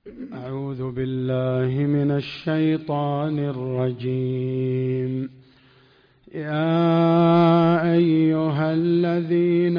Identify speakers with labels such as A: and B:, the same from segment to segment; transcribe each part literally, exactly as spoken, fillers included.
A: أعوذ بالله من الشيطان الرجيم. يا أيها الذين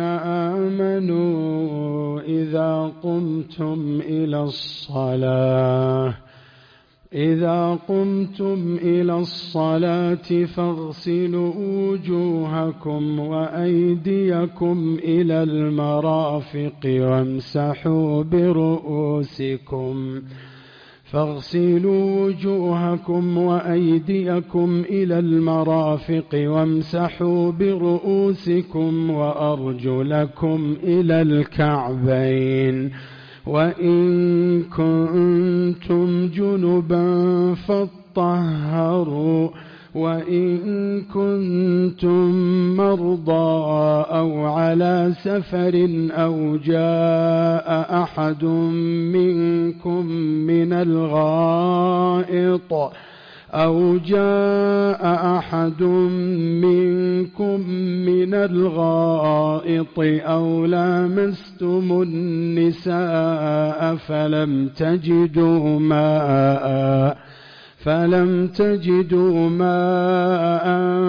A: آمنوا إذا قمتم إلى الصلاة إذا قمتم إلى الصلاة فاغسلوا وجوهكم وأيديكم إلى المرافق وامسحوا برؤوسكم فاغسلوا وجوهكم وأيديكم إلى المرافق وامسحوا برؤوسكم وأرجلكم إلى الكعبين وإن كنتم جنبا فاطهروا وإن كنتم مرضى أو على سفر أو جاء أحد منكم من الغائط أو جاء أحد منكم من الغائط أو لامستم النساء فلم تجدوا ماء فلم تجدوا ماء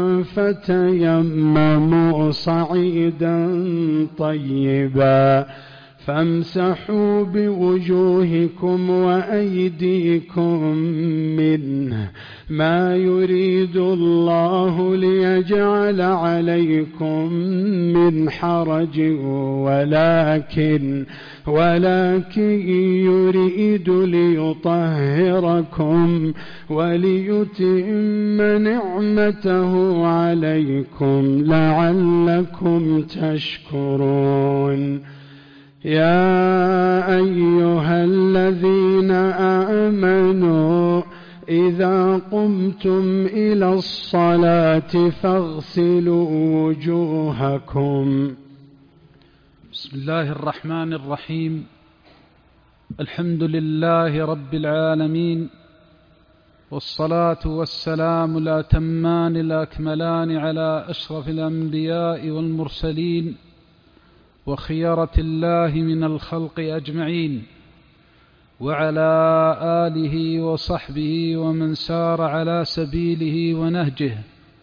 A: فتيمموا صعيدا طيبا فامسحوا بوجوهكم وأيديكم منه ما يريد الله ليجعل عليكم من حرج ولكن ولكن يريد ليطهركم وليتم نعمته عليكم لعلكم تشكرون. يا أيها الذين آمنوا إذا قمتم إلى الصلاة فاغسلوا وجوهكم.
B: بسم الله الرحمن الرحيم. الحمد لله رب العالمين، والصلاة والسلام الأتمان الأكملان على أشرف الأنبياء والمرسلين وخيرة الله من الخلق أجمعين، وعلى آله وصحبه ومن سار على سبيله ونهجه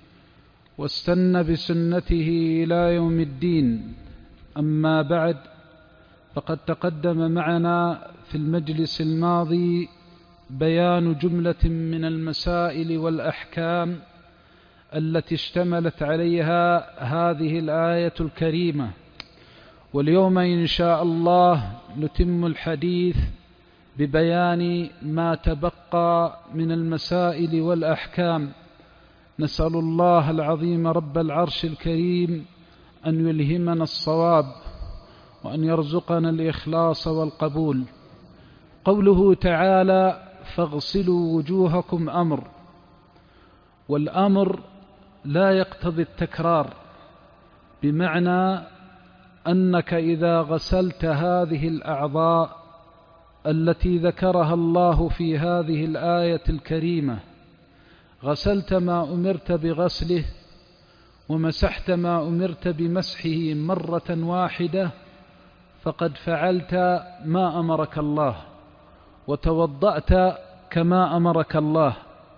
B: واستنى بسنته إلى يوم الدين. أما بعد، فقد تقدم معنا في المجلس الماضي بيان جملة من المسائل والأحكام التي اشتملت عليها هذه الآية الكريمة، واليوم إن شاء الله نتم الحديث ببيان ما تبقى من المسائل والأحكام. نسأل الله العظيم رب العرش الكريم أن يلهمنا الصواب وأن يرزقنا الإخلاص والقبول. قوله تعالى فاغسلوا وجوهكم أمر، والأمر لا يقتضي التكرار، بمعنى أنك إذا غسلت هذه الأعضاء التي ذكرها الله في هذه الآية الكريمة، غسلت ما أمرت بغسله ومسحت ما أمرت بمسحه مرة واحدة، فقد فعلت ما أمرك الله وتوضأت كما أمرك الله.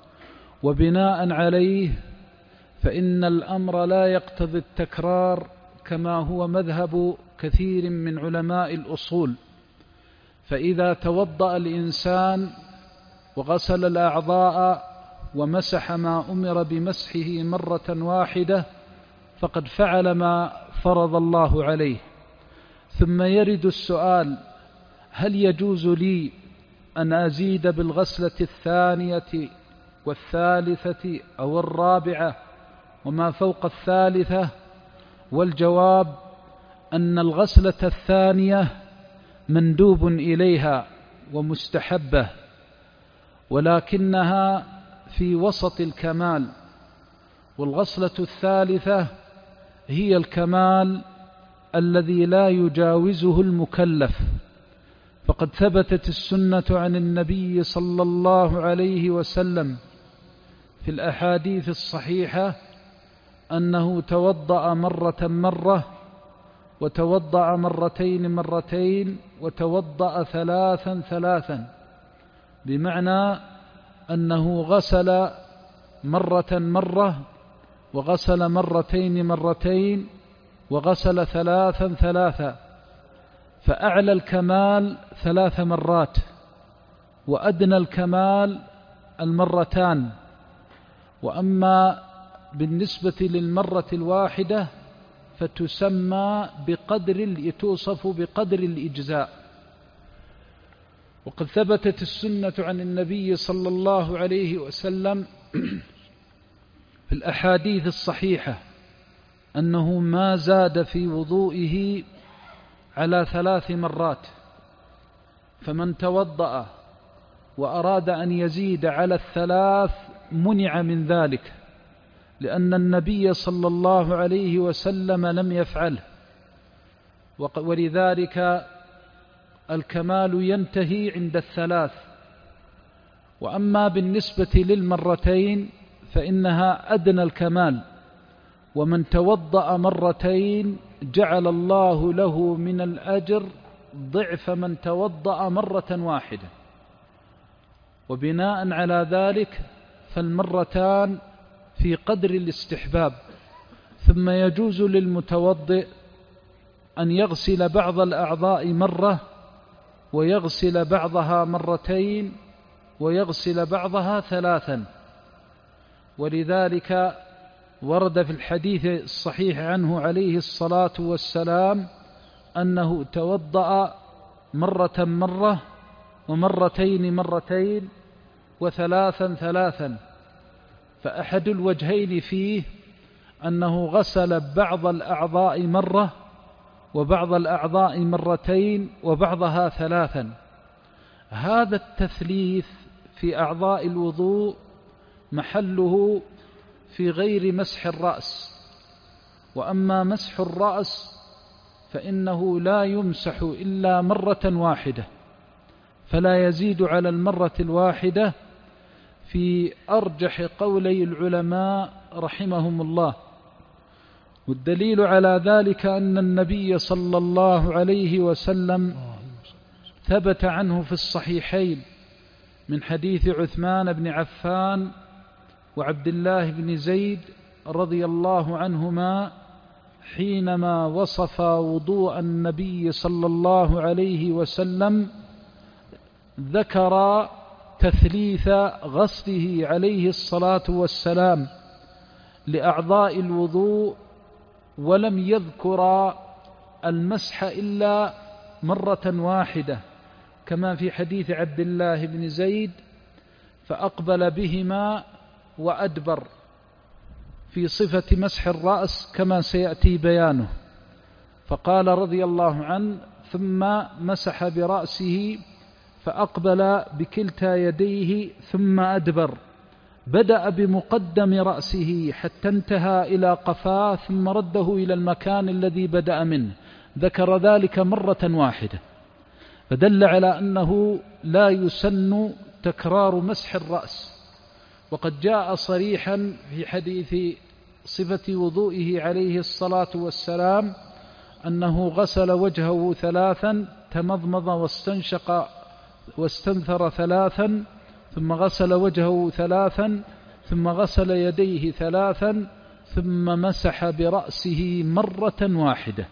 B: وبناء عليه فإن الأمر لا يقتضي التكرار كما هو مذهب كثير من علماء الأصول. فإذا توضأ الإنسان وغسل الأعضاء ومسح ما أمر بمسحه مرة واحدة فقد فعل ما فرض الله عليه. ثم يرد السؤال: هل يجوز لي أن أزيد بالغسلة الثانية والثالثة أو الرابعة وما فوق الثالثة؟ والجواب أن الغسلة الثانية مندوب إليها ومستحبة، ولكنها في وسط الكمال، والغسلة الثالثة هي الكمال الذي لا يجاوزه المكلف. فقد ثبتت السنة عن النبي صلى الله عليه وسلم في الأحاديث الصحيحة أنه توضأ مرة مرة، وتوضأ مرتين مرتين، وتوضأ ثلاثا ثلاثا. بمعنى أنه غسل مرة مرة، وغسل مرتين مرتين، وغسل ثلاثا ثلاثا، فأعلى الكمال ثلاث مرات، وأدنى الكمال المرتان. وأما بالنسبة للمرة الواحدة فتسمى بقدر، توصف بقدر الإجزاء. وقد ثبتت السنة عن النبي صلى الله عليه وسلم في الأحاديث الصحيحة أنه ما زاد في وضوئه على ثلاث مرات، فمن توضأ وأراد أن يزيد على الثلاث منع من ذلك، لأن النبي صلى الله عليه وسلم لم يفعله، ولذلك الكمال ينتهي عند الثلاث. وأما بالنسبة للمرتين فإنها أدنى الكمال، ومن توضأ مرتين جعل الله له من الأجر ضعف من توضأ مرة واحدة. وبناء على ذلك فالمرتان في قدر الاستحباب. ثم يجوز للمتوضئ أن يغسل بعض الأعضاء مرة، ويغسل بعضها مرتين، ويغسل بعضها ثلاثا. ولذلك ورد في الحديث الصحيح عنه عليه الصلاة والسلام أنه توضأ مرة مرة، ومرتين مرتين، وثلاثا ثلاثا. فأحد الوجهين فيه أنه غسل بعض الأعضاء مرة، وبعض الأعضاء مرتين، وبعضها ثلاثا. هذا التثليث في أعضاء الوضوء محله في غير مسح الرأس. وأما مسح الرأس فإنه لا يمسح إلا مرة واحدة، فلا يزيد على المرة الواحدة في أرجح قولي العلماء رحمهم الله. والدليل على ذلك أن النبي صلى الله عليه وسلم ثبت عنه في الصحيحين من حديث عثمان بن عفان وعبد الله بن زيد رضي الله عنهما حينما وصف وضوء النبي صلى الله عليه وسلم ذكر تثليث غسله عليه الصلاة والسلام لأعضاء الوضوء، ولم يذكر المسح إلا مرة واحدة، كما في حديث عبد الله بن زيد فأقبل بهما وأدبر في صفة مسح الرأس كما سيأتي بيانه. فقال رضي الله عنه: ثم مسح برأسه فأقبل بكلتا يديه ثم أدبر، بدأ بمقدم رأسه حتى انتهى إلى قفاه، ثم رده إلى المكان الذي بدأ منه. ذكر ذلك مرة واحدة، فدل على أنه لا يسن تكرار مسح الرأس. وقد جاء صريحا في حديث صفة وضوئه عليه الصلاة والسلام أنه غسل وجهه ثلاثا، تمضمض واستنشق واستنثر ثلاثا، ثم غسل وجهه ثلاثا، ثم غسل يديه ثلاثا، ثم مسح برأسه مرة واحدة.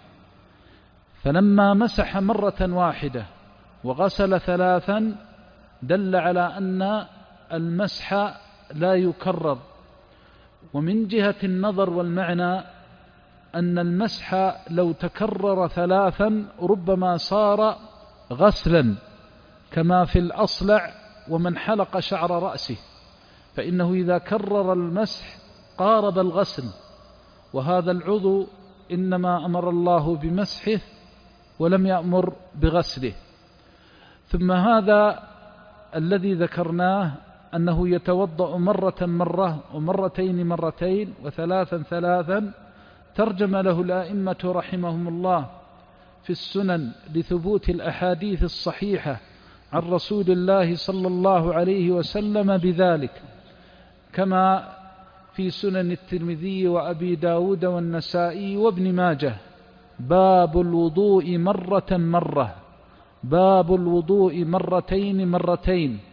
B: فلما مسح مرة واحدة وغسل ثلاثا دل على أن المسح لا يكرر. ومن جهة النظر والمعنى أن المسح لو تكرر ثلاثا ربما صار غسلا، كما في الأصلع ومن حلق شعر رأسه، فإنه إذا كرر المسح قارب الغسل، وهذا العضو إنما أمر الله بمسحه ولم يأمر بغسله. ثم هذا الذي ذكرناه أنه يتوضأ مرة مرة، ومرتين مرتين، وثلاثا ثلاثا، ترجم له الآئمة رحمهم الله في السنن لثبوت الأحاديث الصحيحة عن رسول الله صلى الله عليه وسلم بذلك، كما في سنن الترمذي وأبي داود والنسائي وابن ماجه: باب الوضوء مرة مرة، باب الوضوء مرتين مرتين.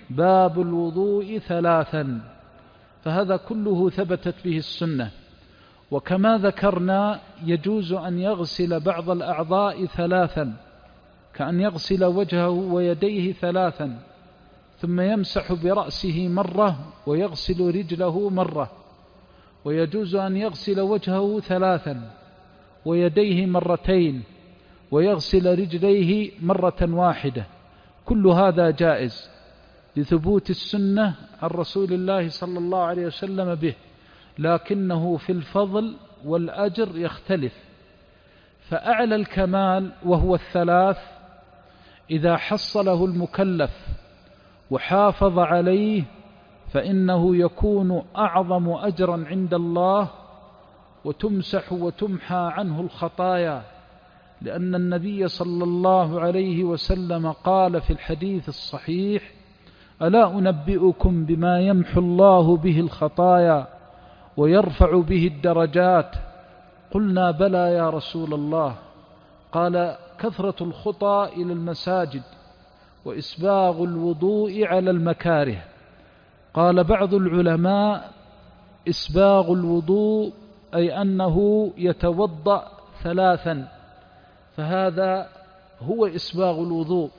B: باب الوضوء ثلاثا، فهذا كله ثبتت به السنة. وكما ذكرنا يجوز أن يغسل بعض الأعضاء ثلاثا، كأن يغسل وجهه ويديه ثلاثا، ثم يمسح برأسه مرة ويغسل رجله مرة. ويجوز أن يغسل وجهه ثلاثا ويديه مرتين ويغسل رجليه مرة واحدة. كل هذا جائز لثبوت السنة عن رسول الله صلى الله عليه وسلم به، لكنه في الفضل والأجر يختلف. فأعلى الكمال وهو الثلاث إذا حصله المكلف وحافظ عليه فإنه يكون أعظم أجرا عند الله، وتمسح وتمحى عنه الخطايا، لأن النبي صلى الله عليه وسلم قال في الحديث الصحيح: ألا أنبئكم بما يمحو الله به الخطايا ويرفع به الدرجات؟ قلنا بلى يا رسول الله. قال: كثرة الخطى إلى المساجد وإسباغ الوضوء على المكاره. قال بعض العلماء: إسباغ الوضوء أي أنه يتوضأ ثلاثا، فهذا هو إسباغ الوضوء.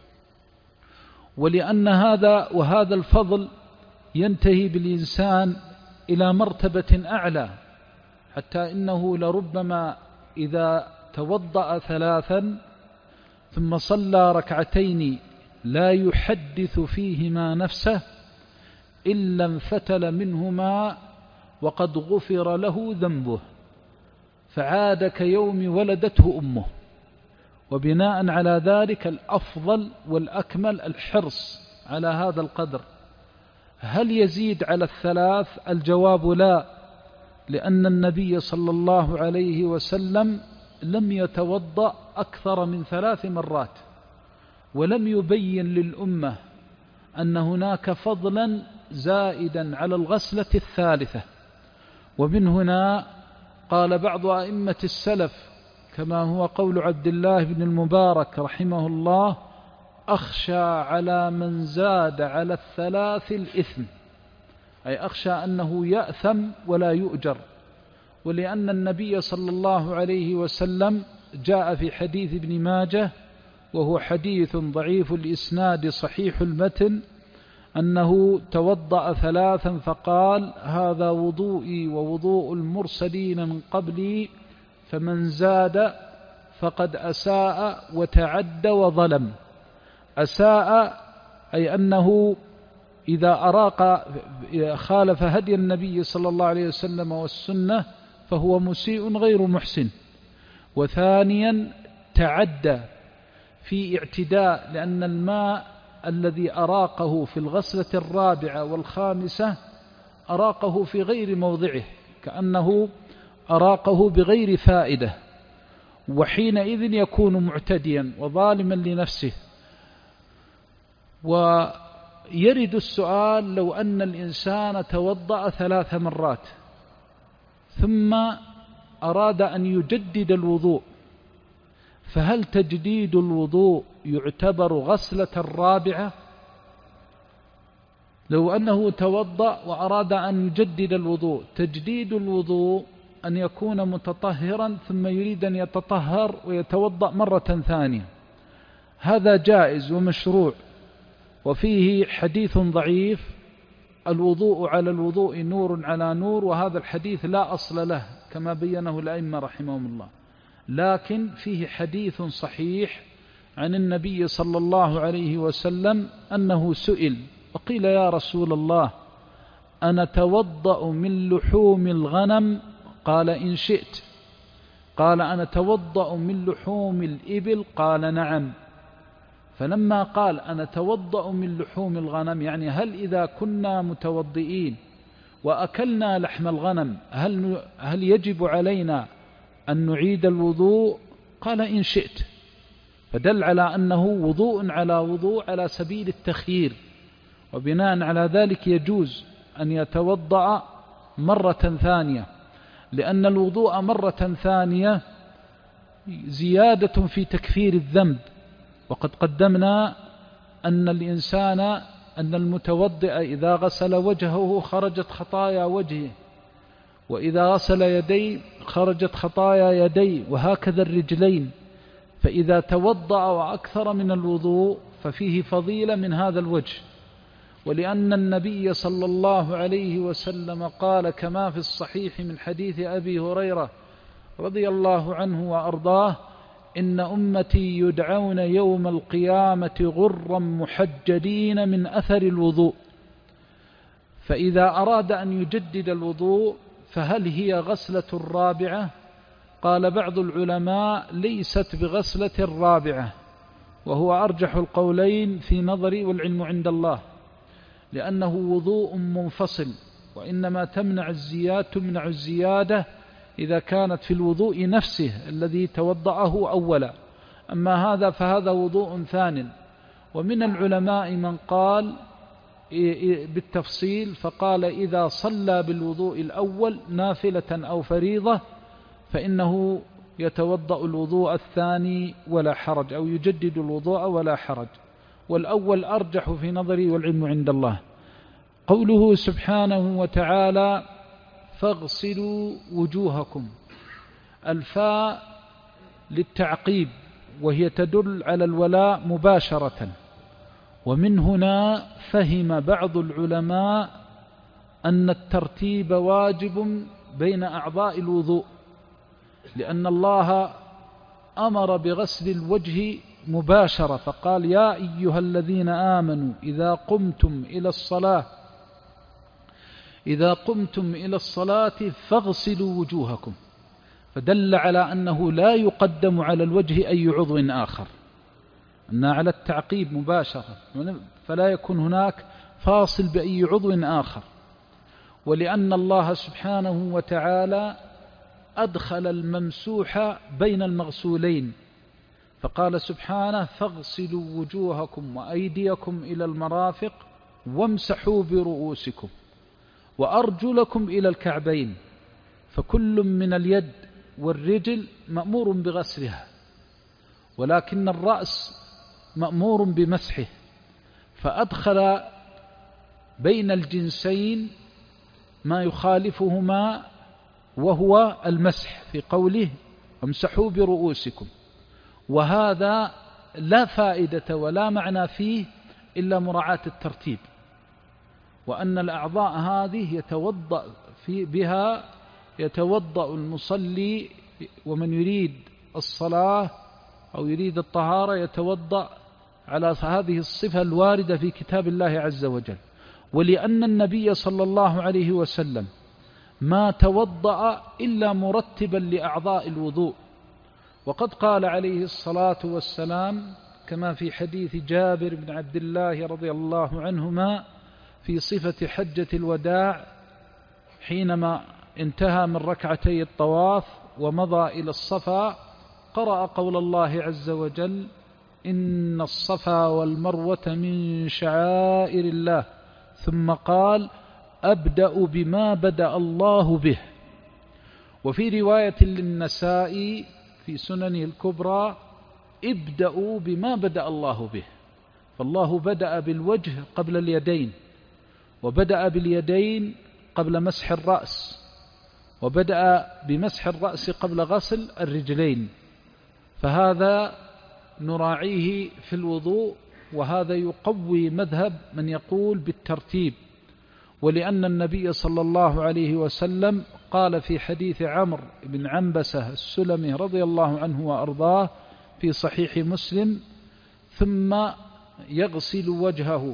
B: ولأن هذا وهذا الفضل ينتهي بالإنسان إلى مرتبة أعلى، حتى إنه لربما إذا توضأ ثلاثا ثم صلى ركعتين لا يحدث فيهما نفسه إلا انفتل منهما وقد غفر له ذنبه، فعاد كيوم ولدته أمه. وبناء على ذلك الأفضل والأكمل الحرص على هذا القدر. هل يزيد على الثلاث؟ الجواب لا، لأن النبي صلى الله عليه وسلم لم يتوضأ أكثر من ثلاث مرات، ولم يبين للأمة أن هناك فضلا زائدا على الغسلة الثالثة. ومن هنا قال بعض أئمة السلف كما هو قول عبد الله بن المبارك رحمه الله: أخشى على من زاد على الثلاث الإثم، أي أخشى أنه يأثم ولا يؤجر. ولأن النبي صلى الله عليه وسلم جاء في حديث ابن ماجه، وهو حديث ضعيف الإسناد صحيح المتن، أنه توضأ ثلاثا فقال: هذا وضوئي ووضوء المرسلين من قبلي، فمن زاد فقد أساء وتعد وظلم. أساء أي أنه إذا أراق خالف هدي النبي صلى الله عليه وسلم والسنة فهو مسيء غير محسن. وثانيا تعدى في اعتداء، لأن الماء الذي أراقه في الغسلة الرابعة والخامسة أراقه في غير موضعه، كأنه أراقه بغير فائدة، وحينئذ يكون معتديا وظالما لنفسه. ويرد السؤال: لو أن الإنسان توضأ ثلاث مرات ثم أراد أن يجدد الوضوء، فهل تجديد الوضوء يعتبر غسلة الرابعة؟ لو أنه توضأ وأراد أن يجدد الوضوء، تجديد الوضوء أن يكون متطهرا ثم يريد أن يتطهر ويتوضأ مرة ثانية، هذا جائز ومشروع. وفيه حديث ضعيف: الوضوء على الوضوء نور على نور، وهذا الحديث لا أصل له كما بينه الأئمة رحمهم الله. لكن فيه حديث صحيح عن النبي صلى الله عليه وسلم أنه سئل وقيل: يا رسول الله، أنا توضأ من لحوم الغنم؟ قال: إن شئت. قال: أنا توضأ من لحوم الإبل؟ قال: نعم. فلما قال: أنا توضأ من لحوم الغنم، يعني هل إذا كنا متوضئين وأكلنا لحم الغنم هل, هل يجب علينا أن نعيد الوضوء؟ قال: إن شئت. فدل على أنه وضوء على وضوء على سبيل التخيير، وبناء على ذلك يجوز أن يتوضأ مرة ثانية، لأن الوضوء مرة ثانية زيادة في تكفير الذنب. وقد قدمنا أن الإنسان أن المتوضئ إذا غسل وجهه خرجت خطايا وجهه، وإذا غسل يديه خرجت خطايا يديه، وهكذا الرجلين. فإذا توضأ وأكثر من الوضوء ففيه فضيلة من هذا الوجه. ولأن النبي صلى الله عليه وسلم قال كما في الصحيح من حديث أبي هريرة رضي الله عنه وأرضاه: إن أمتي يدعون يوم القيامة غرا محجلين من أثر الوضوء. فإذا أراد أن يجدد الوضوء فهل هي غسلة رابعة؟ قال بعض العلماء: ليست بغسلة رابعة، وهو أرجح القولين في نظري والعلم عند الله، لأنه وضوء منفصل، وإنما تمنع الزيادة تمنع الزيادة إذا كانت في الوضوء نفسه الذي توضأه أولا. أما هذا فهذا وضوء ثان. ومن العلماء من قال بالتفصيل، فقال إذا صلى بالوضوء الأول نافلة أو فريضة فإنه يتوضأ الوضوء الثاني ولا حرج، أو يجدد الوضوء ولا حرج. والأول أرجح في نظري والعلم عند الله. قوله سبحانه وتعالى: فاغسلوا وجوهكم، الفاء للتعقيب، وهي تدل على الولاء مباشرة. ومن هنا فهم بعض العلماء أن الترتيب واجب بين أعضاء الوضوء، لأن الله أمر بغسل الوجه مباشرة، فقال: يا أيها الذين آمنوا إذا قمتم إلى الصلاة إذا قمتم إلى الصلاة فاغسلوا وجوهكم، فدل على أنه لا يقدم على الوجه أي عضو آخر، أن على التعقيب مباشرة، فلا يكون هناك فاصل بأي عضو آخر. ولأن الله سبحانه وتعالى أدخل الممسوح بين المغسولين، فقال سبحانه: فاغسلوا وجوهكم وأيديكم إلى المرافق وامسحوا برؤوسكم وأرجلكم إلى الكعبين. فكل من اليد والرجل مأمور بغسلها، ولكن الرأس مأمور بمسحه، فأدخل بين الجنسين ما يخالفهما وهو المسح في قوله: امسحوا برؤوسكم. وهذا لا فائدة ولا معنى فيه إلا مراعاة الترتيب، وأن الأعضاء هذه يتوضأ في بها يتوضأ المصلي، ومن يريد الصلاة أو يريد الطهارة يتوضأ على هذه الصفة الواردة في كتاب الله عز وجل. ولأن النبي صلى الله عليه وسلم ما توضأ إلا مرتبا لأعضاء الوضوء، وقد قال عليه الصلاة والسلام كما في حديث جابر بن عبد الله رضي الله عنهما في صفة حجة الوداع، حينما انتهى من ركعتي الطواف ومضى إلى الصفا قرأ قول الله عز وجل: إن الصفا والمروة من شعائر الله، ثم قال: أبدأ بما بدأ الله به. وفي رواية للنسائي في سننه الكبرى: ابدأوا بما بدأ الله به. فالله بدأ بالوجه قبل اليدين، وبدأ باليدين قبل مسح الرأس، وبدأ بمسح الرأس قبل غسل الرجلين. فهذا نراعيه في الوضوء، وهذا يقوي مذهب من يقول بالترتيب. ولأن النبي صلى الله عليه وسلم قال في حديث عمرو بن عنبسة السلمي رضي الله عنه وأرضاه في صحيح مسلم: ثم يغسل وجهه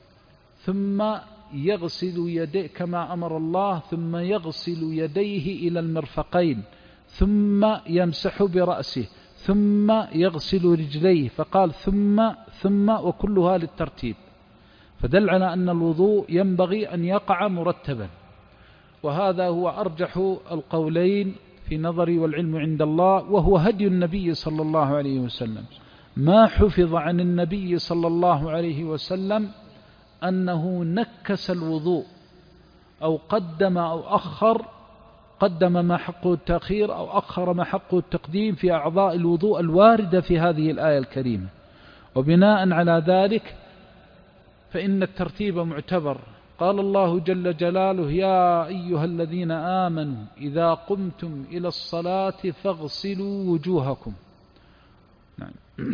B: ثم يغسل يديه كما أمر الله، ثم يغسل يديه إلى المرفقين، ثم يمسح برأسه، ثم يغسل رجليه، فقال ثم ثم وكلها للترتيب، فدل على أن الوضوء ينبغي أن يقع مرتبا. وهذا هو أرجح القولين في نظري والعلم عند الله، وهو هدي النبي صلى الله عليه وسلم. ما حفظ عن النبي صلى الله عليه وسلم أنه نكس الوضوء أو قدم أو أخر قدم ما حقه التأخير أو أخر ما حقه التقديم في أعضاء الوضوء الواردة في هذه الآية الكريمة. وبناء على ذلك فإن الترتيب معتبر. قال الله جل جلاله: يا أيها الذين آمنوا إذا قمتم إلى الصلاة فاغسلوا وجوهكم.
A: نعم.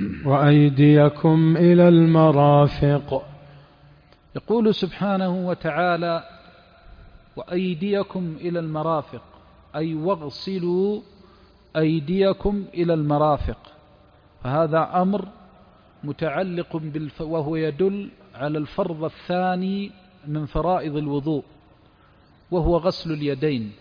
A: وأيديكم إلى المرافق.
B: يقول سبحانه وتعالى: وأيديكم إلى المرافق، أي واغسلوا أيديكم إلى المرافق. فهذا أمر متعلق بالف... وهو يدل على الفرض الثاني من فرائض الوضوء، وهو غسل اليدين.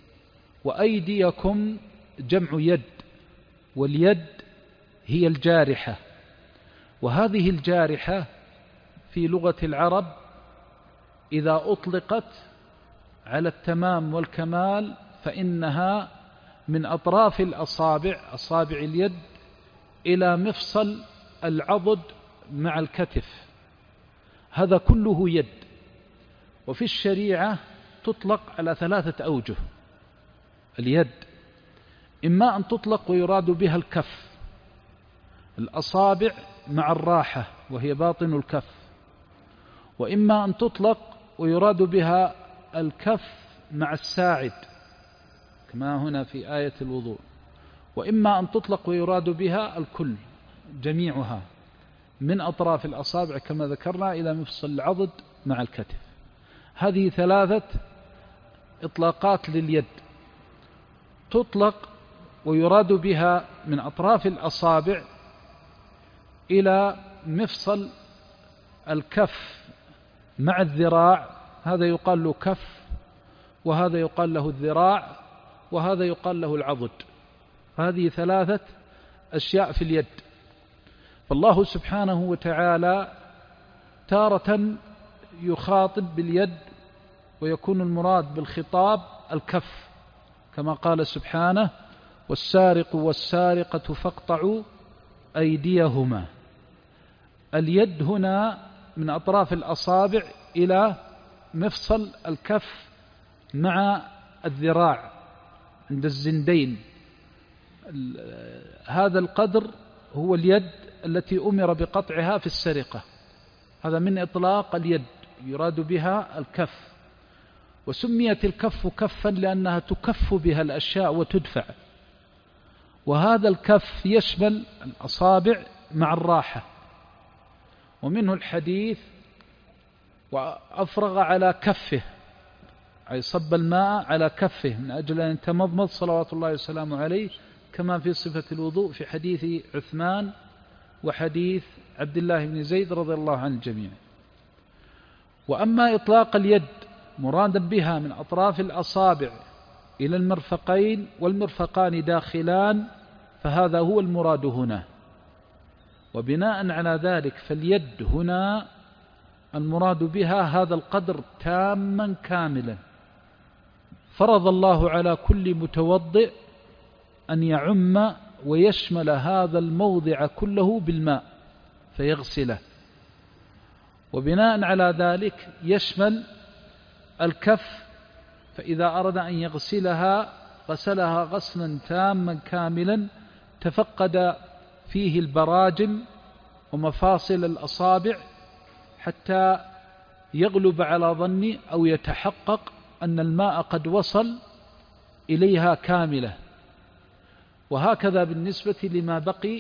B: وأيديكم جمع يد، واليد هي الجارحة، وهذه الجارحة في لغة العرب إذا أطلقت على التمام والكمال فإنها من أطراف الأصابع، أصابع اليد، إلى مفصل العضد مع الكتف، هذا كله يد. وفي الشريعة تطلق على ثلاثة أوجه اليد: إما أن تطلق ويراد بها الكف، الأصابع مع الراحة وهي باطن الكف، وإما أن تطلق ويراد بها الكف مع الساعد كما هنا في آية الوضوء، وإما أن تطلق ويراد بها الكل جميعها من أطراف الأصابع كما ذكرنا إلى مفصل العضد مع الكتف. هذه ثلاثة إطلاقات لليد، تطلق ويراد بها من أطراف الأصابع إلى مفصل الكف مع الذراع، هذا يقال له كف، وهذا يقال له الذراع، وهذا يقال له العضد. هذه ثلاثة أشياء في اليد. فالله سبحانه وتعالى تارة يخاطب باليد ويكون المراد بالخطاب الكف، كما قال سبحانه: والسارق والسارقة فاقطعوا أيديهما. اليد هنا من أطراف الأصابع إلى مفصل الكف مع الذراع عند الزندين، هذا القدر هو اليد التي أمر بقطعها في السرقة. هذا من إطلاق اليد، يراد بها الكف. وسميت الكف كفا لأنها تكف بها الأشياء وتدفع، وهذا الكف يشمل الأصابع مع الراحة. ومنه الحديث: وأفرغ على كفه، أي صب الماء على كفه من أجل أن يتمضمض صلوات الله وسلامه عليه، كما في صفة الوضوء في حديث عثمان وحديث عبد الله بن زيد رضي الله عن الجميع. وأما إطلاق اليد مرادا بها من أطراف الأصابع إلى المرفقين والمرفقان داخلان، فهذا هو المراد هنا. وبناء على ذلك فاليد هنا المراد بها هذا القدر تاما كاملا. فرض الله على كل متوضئ أن يعم ويشمل هذا الموضع كله بالماء فيغسله، وبناء على ذلك يشمل الكف، فإذا أراد أن يغسلها غسلها غسلا تاما كاملا تفقد فيه البراجم ومفاصل الأصابع حتى يغلب على ظني أو يتحقق أن الماء قد وصل إليها كاملة. وهكذا بالنسبة لما بقي.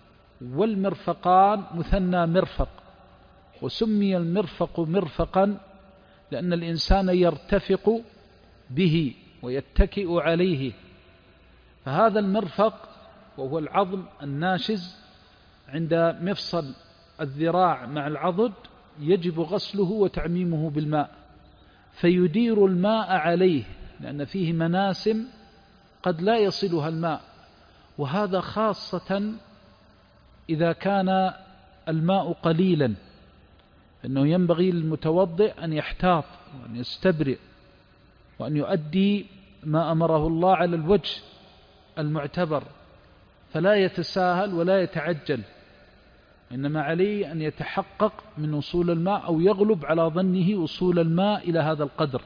B: والمرفقان مثنى مرفق، وسمي المرفق مرفقا لأن الإنسان يرتفق به ويتكئ عليه، فهذا المرفق وهو العظم الناشز عند مفصل الذراع مع العضد يجب غسله وتعميمه بالماء، فيدير الماء عليه لأن فيه مناسم قد لا يصلها الماء، وهذا خاصة إذا كان الماء قليلا، فإنه ينبغي للمتوضئ أن يحتاط وأن يستبرئ وأن يؤدي ما أمره الله على الوجه المعتبر، فلا يتساهل ولا يتعجل، إنما عليه أن يتحقق من وصول الماء أو يغلب على ظنه وصول الماء إلى هذا القدر.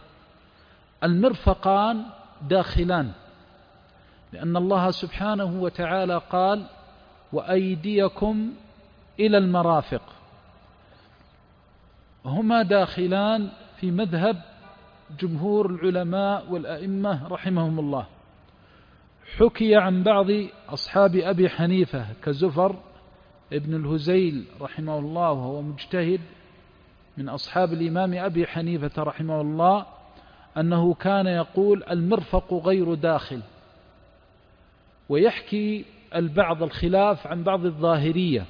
B: المرفقان داخلان، لأن الله سبحانه وتعالى قال: وأيديكم إلى المرافق. هما داخلان في مذهب جمهور العلماء والأئمة رحمهم الله. حكي عن بعض أصحاب أبي حنيفة كزفر ابن الهزيل رحمه الله، وهو مجتهد من أصحاب الإمام أبي حنيفة رحمه الله، أنه كان يقول المرفق غير داخل. ويحكي البعض الخلاف عن بعض الظاهرية،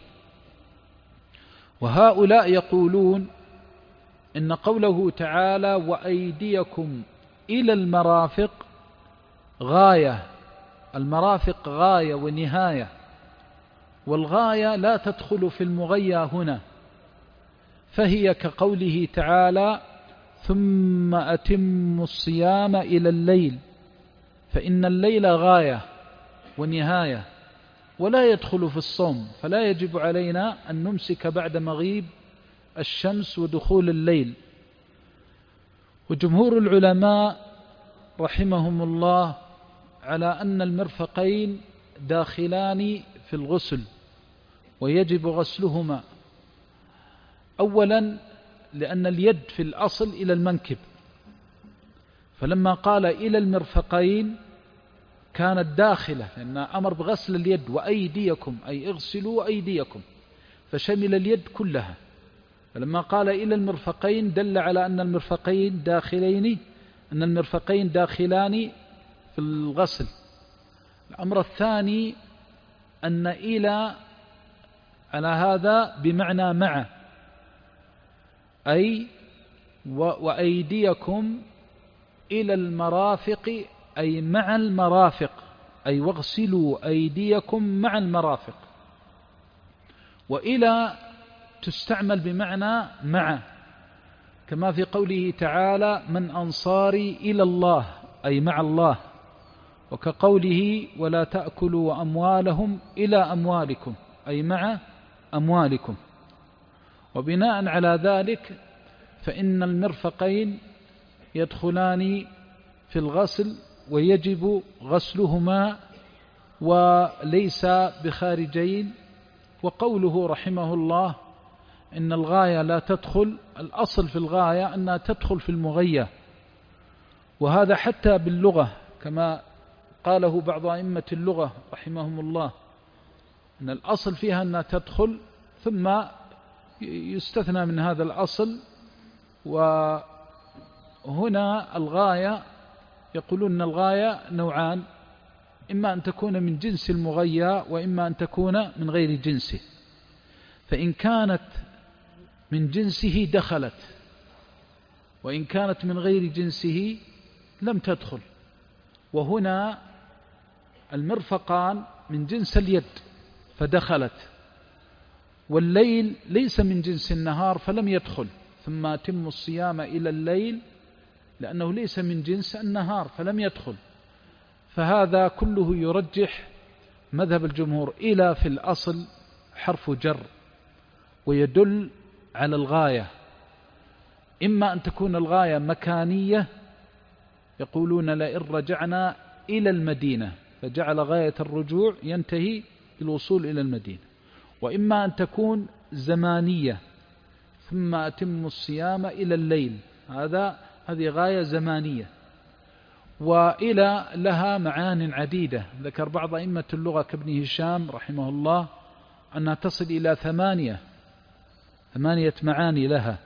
B: وهؤلاء يقولون إن قوله تعالى وأيديكم إلى المرافق غاية، المرافق غاية ونهاية، والغاية لا تدخل في المغيى هنا، فهي كقوله تعالى ثم أتموا الصيام إلى الليل، فإن الليل غاية ونهاية ولا يدخل في الصوم، فلا يجب علينا أن نمسك بعد مغيب الشمس ودخول الليل. وجمهور العلماء رحمهم الله على أن المرفقين داخلان في الغسل ويجب غسلهما. أولا لأن اليد في الأصل إلى المنكب، فلما قال إلى المرفقين كانت داخلة، لأن أمر بغسل اليد وأيديكم أي اغسلوا أيديكم، فشمل اليد كلها. فلما قال إلى المرفقين دل على أن المرفقين داخلين، أن المرفقين داخلان في الغسل. الأمر الثاني أن إلى على هذا بمعنى مع، أي وأيديكم إلى المرافق أي مع المرافق، أي واغسلوا أيديكم مع المرافق. وإلى تستعمل بمعنى مع، كما في قوله تعالى من أنصاري إلى الله أي مع الله، وكقوله ولا تأكلوا أموالهم إلى أموالكم أي مع أموالكم. وبناء على ذلك فإن المرفقين يدخلان في الغسل ويجب غسلهما وليس بخارجين. وقوله رحمه الله إن الغاية لا تدخل، الأصل في الغاية أنها تدخل في المغية، وهذا حتى باللغة كما قاله بعض أئمة اللغة رحمهم الله، أن الأصل فيها أنها تدخل، ثم يستثنى من هذا الأصل. وهنا الغاية يقولون أن الغاية نوعان، إما أن تكون من جنس المغيى وإما أن تكون من غير جنسه. فإن كانت من جنسه دخلت، وإن كانت من غير جنسه لم تدخل. وهنا المرفقان من جنس اليد فدخلت، والليل ليس من جنس النهار فلم يدخل. ثم أتموا الصيام إلى الليل لأنه ليس من جنس النهار فلم يدخل. فهذا كله يرجح مذهب الجمهور. إلى في الأصل حرف جر ويدل على الغاية، إما أن تكون الغاية مكانية، يقولون لئن رجعنا إلى المدينة، فجعل غاية الرجوع ينتهي بالوصول إلى المدينة، وإما أن تكون زمانية، ثم أتموا الصيام إلى الليل، هذا هذه غاية زمانية. وإلى لها معان عديدة، ذكر بعض أئمة اللغة كابن هشام رحمه الله أنها تصل إلى ثمانية ثمانية معاني لها.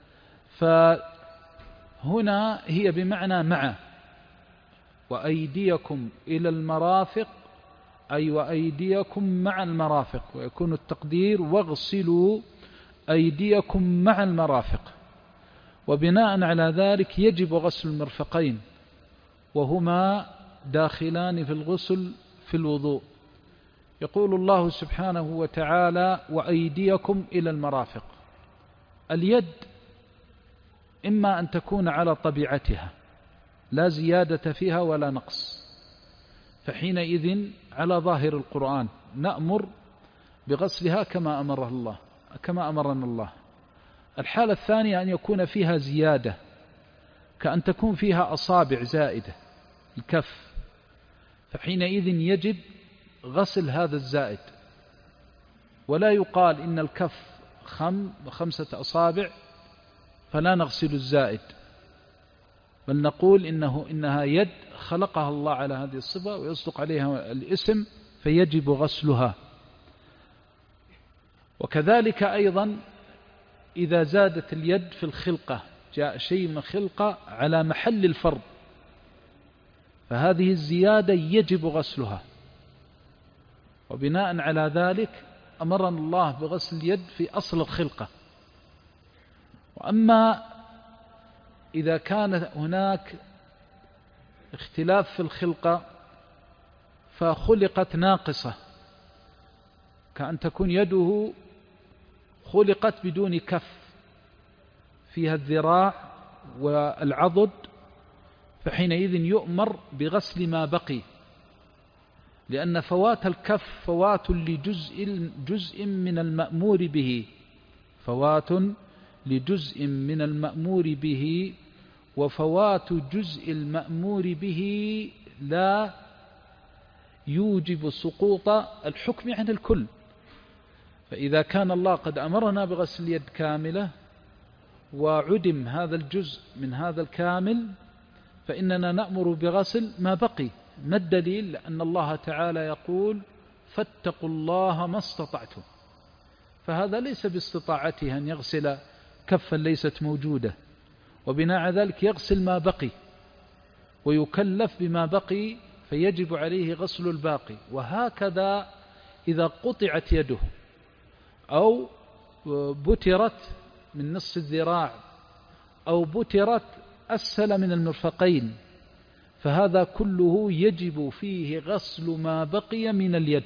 B: فهنا هي بمعنى مع، وأيديكم إلى المرافق أي وأيديكم مع المرافق، ويكون التقدير واغسلوا أيديكم مع المرافق. وبناء على ذلك يجب غسل المرفقين، وهما داخلان في الغسل في الوضوء. يقول الله سبحانه وتعالى وأيديكم إلى المرافق. اليد إما أن تكون على طبيعتها لا زيادة فيها ولا نقص، فحينئذ على ظاهر القرآن نأمر بغسلها كما أمر الله كما أمرنا الله. الحالة الثانية أن يكون فيها زيادة، كأن تكون فيها أصابع زائدة الكف، فحينئذ يجب غسل هذا الزائد، ولا يقال إن الكف خم وخمسة أصابع فلا نغسل الزائد، بل نقول إنه إنها يد خلقها الله على هذه الصفة ويصدق عليها الاسم فيجب غسلها. وكذلك أيضا إذا زادت اليد في الخلقة، جاء شيء من الخلقة على محل الفرض، فهذه الزيادة يجب غسلها. وبناء على ذلك أمرنا الله بغسل اليد في أصل الخلقة. وأما إذا كان هناك اختلاف في الخلقة فخلقت ناقصة، كأن تكون يده خلقت بدون كف، فيها الذراع والعضد، فحينئذ يؤمر بغسل ما بقي، لأن فوات الكف فوات لجزء جزء من المأمور به، فوات لجزء من المأمور به، وفوات جزء المأمور به لا يوجب سقوط الحكم عن الكل. فإذا كان الله قد أمرنا بغسل اليد كاملة وعدم هذا الجزء من هذا الكامل فإننا نأمر بغسل ما بقي. ما الدليل؟ لأن الله تعالى يقول فاتقوا الله ما استطعتم، فهذا ليس باستطاعته أن يغسل كفا ليست موجودة، وبناء على ذلك يغسل ما بقي ويكلف بما بقي، فيجب عليه غسل الباقي. وهكذا إذا قطعت يده أو بترت من نصف الذراع أو بترت أسفل من المرفقين، فهذا كله يجب فيه غسل ما بقي من اليد،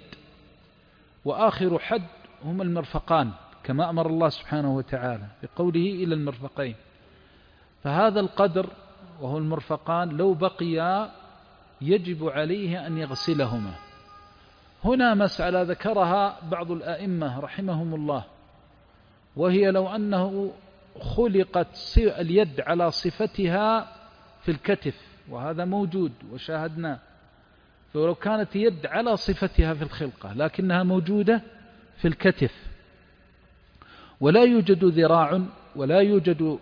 B: وآخر حد هم المرفقان كما أمر الله سبحانه وتعالى بقوله إلى المرفقين، فهذا القدر وهو المرفقان لو بقيا يجب عليه أن يغسلهما. هنا مسألة ذكرها بعض الأئمة رحمهم الله، وهي لو أنه خلقت اليد على صفتها في الكتف، وهذا موجود وشاهدناه، فلو كانت يد على صفتها في الخلقة لكنها موجودة في الكتف ولا يوجد ذراع ولا يوجد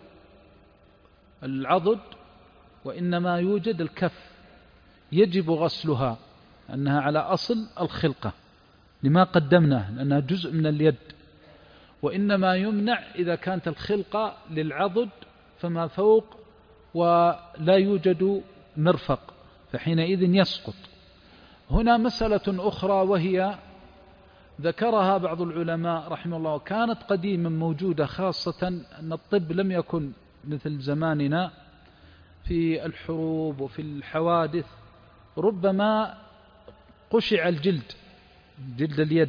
B: العضد وإنما يوجد الكف، يجب غسلها أنها على أصل الخلقة لما قدمناه لأنها جزء من اليد. وإنما يمنع إذا كانت الخلقة للعضد فما فوق ولا يوجد مرفق، فحينئذ يسقط. هنا مسألة أخرى وهي ذكرها بعض العلماء رحمه الله، كانت قديما موجودة، خاصة أن الطب لم يكن مثل زماننا في الحروب وفي الحوادث، ربما قشع الجلد جلد اليد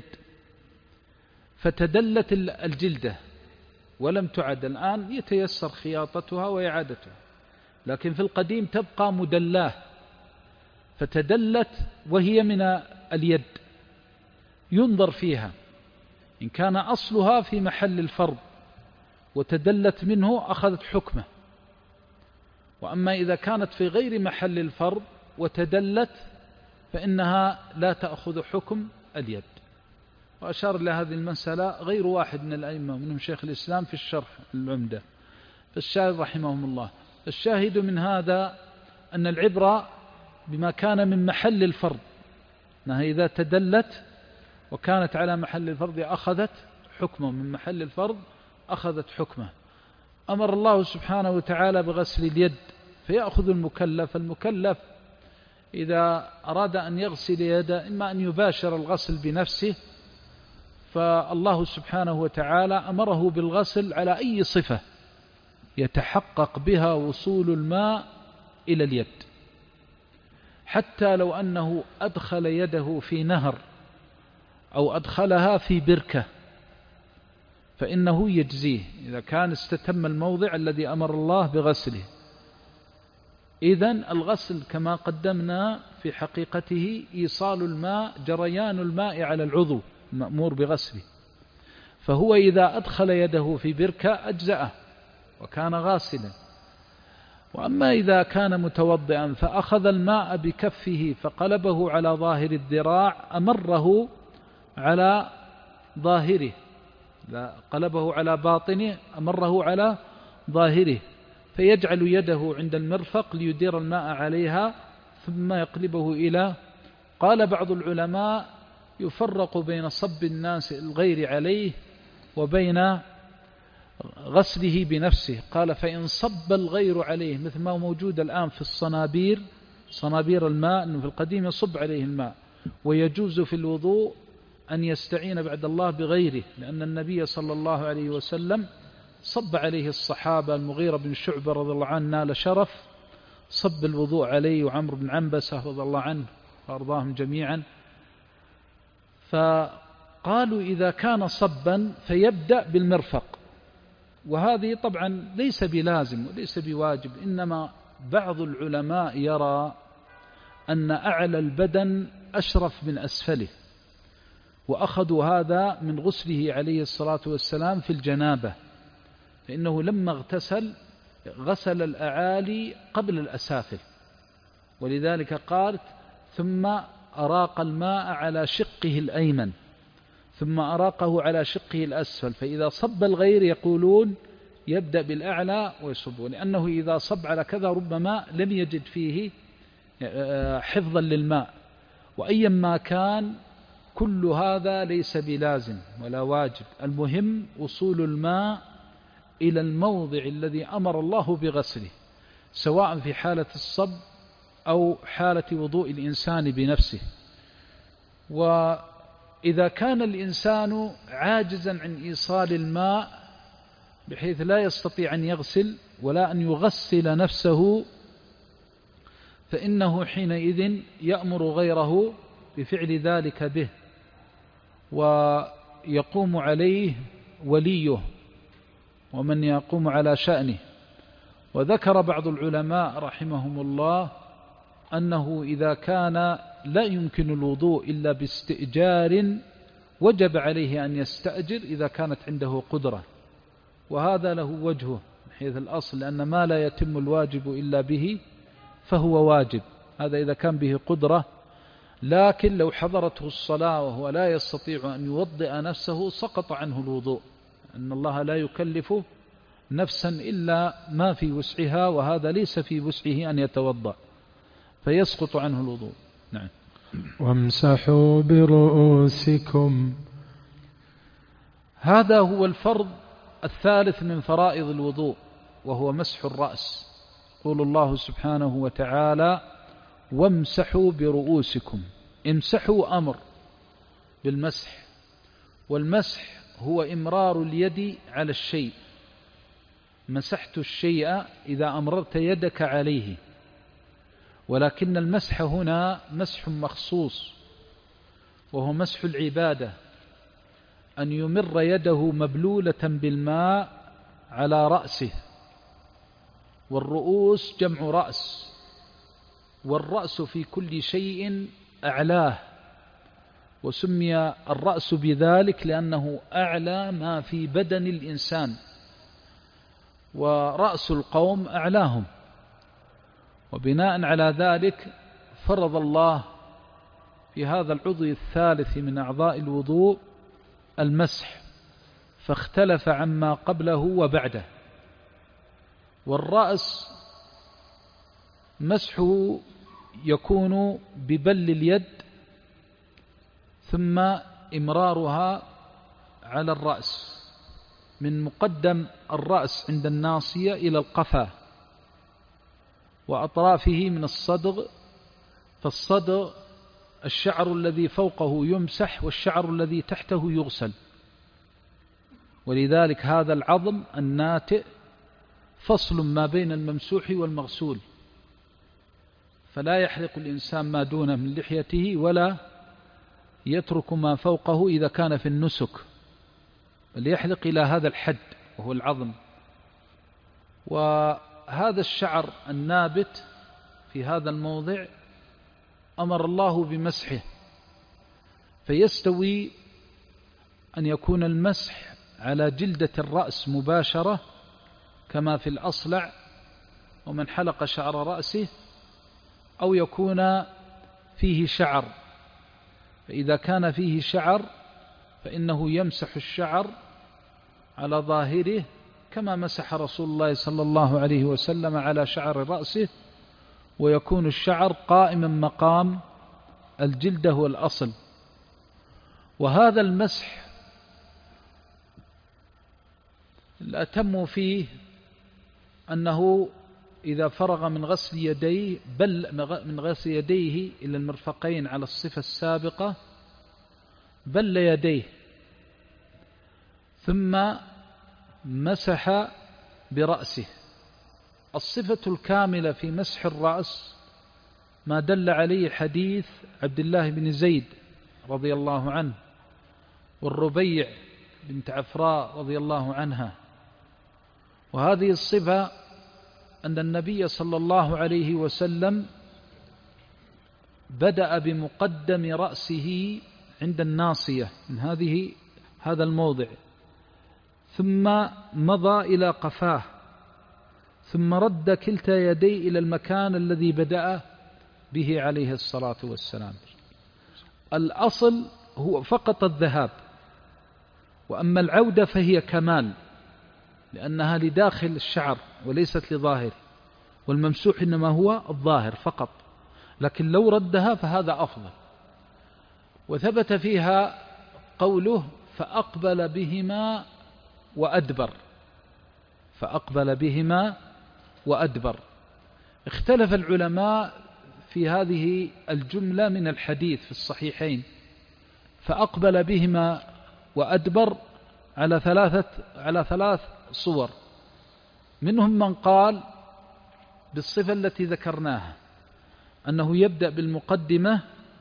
B: فتدلت الجلدة ولم تعد، الآن يتيسر خياطتها وإعادتها، لكن في القديم تبقى مدلاه فتدلت وهي من اليد، ينظر فيها إن كان أصلها في محل الفرض وتدلت منه أخذت حكمه، وأما إذا كانت في غير محل الفرض وتدلت فإنها لا تأخذ حكم اليد. وأشار إلى هذه المسألة غير واحد من الأئمة منهم شيخ الإسلام في الشرح العمدة، فالشاهد رحمهم الله. الشاهد من هذا أن العبرة بما كان من محل الفرض، أنها إذا تدلت وكانت على محل الفرض أخذت حكمه، من محل الفرض أخذت حكمه. أمر الله سبحانه وتعالى بغسل اليد فيأخذ المكلف، المكلف إذا أراد أن يغسل يده إما أن يباشر الغسل بنفسه، فالله سبحانه وتعالى أمره بالغسل على أي صفة يتحقق بها وصول الماء إلى اليد، حتى لو أنه أدخل يده في نهر أو أدخلها في بركة فإنه يجزيه إذا كان استتم الموضع الذي أمر الله بغسله. إذن الغسل كما قدمنا في حقيقته إيصال الماء، جريان الماء على العضو المأمور بغسله، فهو إذا أدخل يده في بركة أجزأه وكان غاسلا. وأما إذا كان متوضئا فأخذ الماء بكفه فقلبه على ظاهر الذراع أمره على ظاهره، لا قلبه على باطنه أمره على ظاهره، فيجعل يده عند المرفق ليدير الماء عليها ثم يقلبه إلى. قال بعض العلماء يفرق بين صب الناس الغير عليه وبين غسله بنفسه. قال فإن صب الغير عليه مثل ما موجود الآن في الصنابير، صنابير الماء، أنه في القديم يصب عليه الماء، ويجوز في الوضوء أن يستعين بعد الله بغيره، لأن النبي صلى الله عليه وسلم صب عليه الصحابة. المغيرة بن شعبة رضي الله عنه نال شرف صب الوضوء عليه، وعمرو بن عنبسة رضي الله عنه وأرضاهم جميعا. فقالوا إذا كان صبا فيبدأ بالمرفق، وهذه طبعا ليس بلازم وليس بواجب، إنما بعض العلماء يرى أن أعلى البدن أشرف من أسفله، وأخذوا هذا من غسله عليه الصلاة والسلام في الجنابة، فإنه لما اغتسل غسل الأعالي قبل الأسافل، ولذلك قالت ثم أراق الماء على شقه الأيمن ثم أراقه على شقه الأسفل. فإذا صب الغير يقولون يبدأ بالأعلى ويصبه، لأنه إذا صب على كذا ربما لم يجد فيه حفظا للماء. وأيا ما كان كل هذا ليس بلازم ولا واجب، المهم وصول الماء إلى الموضع الذي أمر الله بغسله، سواء في حالة الصب أو حالة وضوء الإنسان بنفسه. وإذا كان الإنسان عاجزا عن إيصال الماء بحيث لا يستطيع أن يغسل ولا أن يغسل نفسه، فإنه حينئذ يأمر غيره بفعل ذلك به، ويقوم عليه وليه ومن يقوم على شأنه. وذكر بعض العلماء رحمهم الله أنه إذا كان لا يمكن الوضوء إلا باستئجار وجب عليه أن يستأجر إذا كانت عنده قدرة، وهذا له وجهه من حيث الأصل، لأن ما لا يتم الواجب إلا به فهو واجب، هذا إذا كان به قدرة. لكن لو حضرته الصلاة وهو لا يستطيع أن يوضئ نفسه سقط عنه الوضوء، أن الله لا يكلف نفسا إلا ما في وسعها، وهذا ليس في وسعه أن يتوضأ فيسقط عنه الوضوء. نعم.
A: وامسحوا برؤوسكم،
B: هذا هو الفرض الثالث من فرائض الوضوء، وهو مسح الرأس. يقول الله سبحانه وتعالى وامسحوا برؤوسكم. امسحوا أمر بالمسح، والمسح هو إمرار اليد على الشيء. مسحت الشيء إذا أمررت يدك عليه، ولكن المسح هنا مسح مخصوص، وهو مسح العبادة، أن يمر يده مبلولة بالماء على رأسه. والرؤوس جمع رأس، والرأس في كل شيء أعلاه، وسمي الرأس بذلك لأنه أعلى ما في بدن الإنسان، ورأس القوم أعلاهم. وبناء على ذلك فرض الله في هذا العضو الثالث من أعضاء الوضوء المسح، فاختلف عما قبله وبعده. والرأس مسحه يكون ببل اليد ثم إمرارها على الرأس من مقدم الرأس عند الناصية إلى القفا، وأطرافه من الصدغ. فالصدغ الشعر الذي فوقه يمسح، والشعر الذي تحته يغسل، ولذلك هذا العظم الناتئ فصل ما بين الممسوح والمغسول، فلا يحلق الإنسان ما دونه من لحيته ولا يترك ما فوقه إذا كان في النسك، بل يحلق إلى هذا الحد وهو العظم. وهذا الشعر النابت في هذا الموضع أمر الله بمسحه، فيستوي أن يكون المسح على جلدة الرأس مباشرة كما في الأصلع ومن حلق شعر رأسه، أو يكون فيه شعر. فإذا كان فيه شعر فإنه يمسح الشعر على ظاهره كما مسح رسول الله صلى الله عليه وسلم على شعر رأسه، ويكون الشعر قائما مقام الجلد هو الأصل. وهذا المسح الأتم فيه أنه إذا فرغ من غسل يديه بل من غسل يديه إلى المرفقين على الصفة السابقة بل يديه، ثم مسح برأسه. الصفة الكاملة في مسح الرأس ما دل عليه حديث عبد الله بن زيد رضي الله عنه والربيع بنت عفراء رضي الله عنها. وهذه الصفة أن النبي صلى الله عليه وسلم بدأ بمقدم رأسه عند الناصية من هذه هذا الموضع، ثم مضى إلى قفاه، ثم رد كلتا يديه إلى المكان الذي بدأ به عليه الصلاة والسلام. الأصل هو فقط الذهاب، وأما العودة فهي كمال لأنها لداخل الشعر وليست لظاهر، والممسوح إنما هو الظاهر فقط، لكن لو ردها فهذا أفضل. وثبت فيها قوله فأقبل بهما وأدبر، فأقبل بهما وأدبر. اختلف العلماء في هذه الجملة من الحديث في الصحيحين، فأقبل بهما وأدبر على ثلاثة على ثلاث صور. منهم من قال بالصفة التي ذكرناها أنه يبدأ بالمقدمة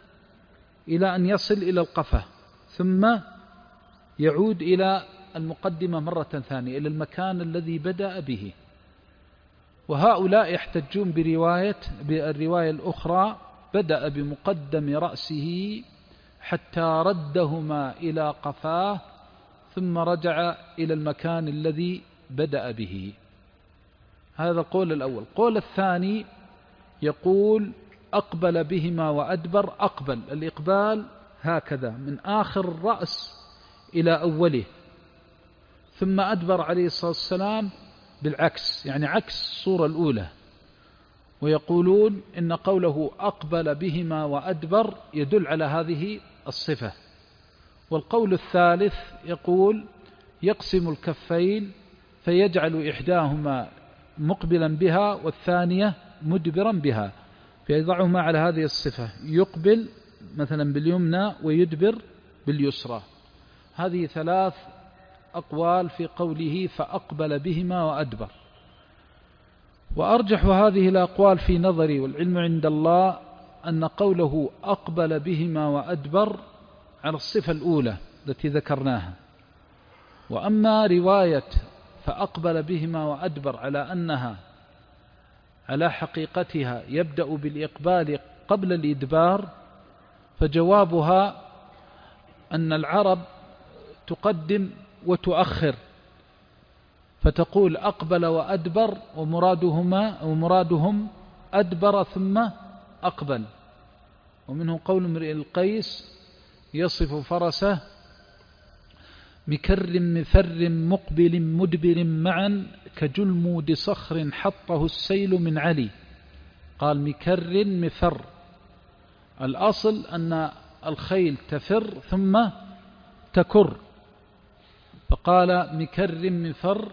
B: إلى أن يصل إلى القفا، ثم يعود إلى المقدمة مرة ثانية إلى المكان الذي بدأ به. وهؤلاء يحتجون برواية بالرواية الأخرى بدأ بمقدم رأسه حتى ردهما إلى قفاه ثم رجع إلى المكان الذي بدأ به. هذا القول الأول. القول الثاني يقول أقبل بهما وأدبر. أقبل الإقبال هكذا من آخر الرأس إلى أوله، ثم أدبر عليه الصلاة والسلام بالعكس، يعني عكس الصورة الأولى. ويقولون إن قوله أقبل بهما وأدبر يدل على هذه الصفة. والقول الثالث يقول يقسم الكفين فيجعل إحداهما مقبلا بها والثانية مدبرا بها، فيضعهما على هذه الصفة، يقبل مثلا باليمنى ويدبر باليسرى. هذه ثلاث أقوال في قوله فأقبل بهما وأدبر. وأرجح هذه الأقوال في نظري والعلم عند الله أن قوله أقبل بهما وأدبر على الصفة الأولى التي ذكرناها. وأما رواية فأقبل بهما وأدبر على أنها على حقيقتها يبدأ بالإقبال قبل الإدبار، فجوابها أن العرب تقدم وتؤخر، فتقول أقبل وأدبر ومرادهما ومرادهم أدبر ثم أقبل. ومنه قول امرئ القيس يصف فرسه مكر مفر مقبل مدبر معا كجلمود صخر حطه السيل من علي. قال مكر مفر، الأصل أن الخيل تفر ثم تكر، فقال مكر مفر،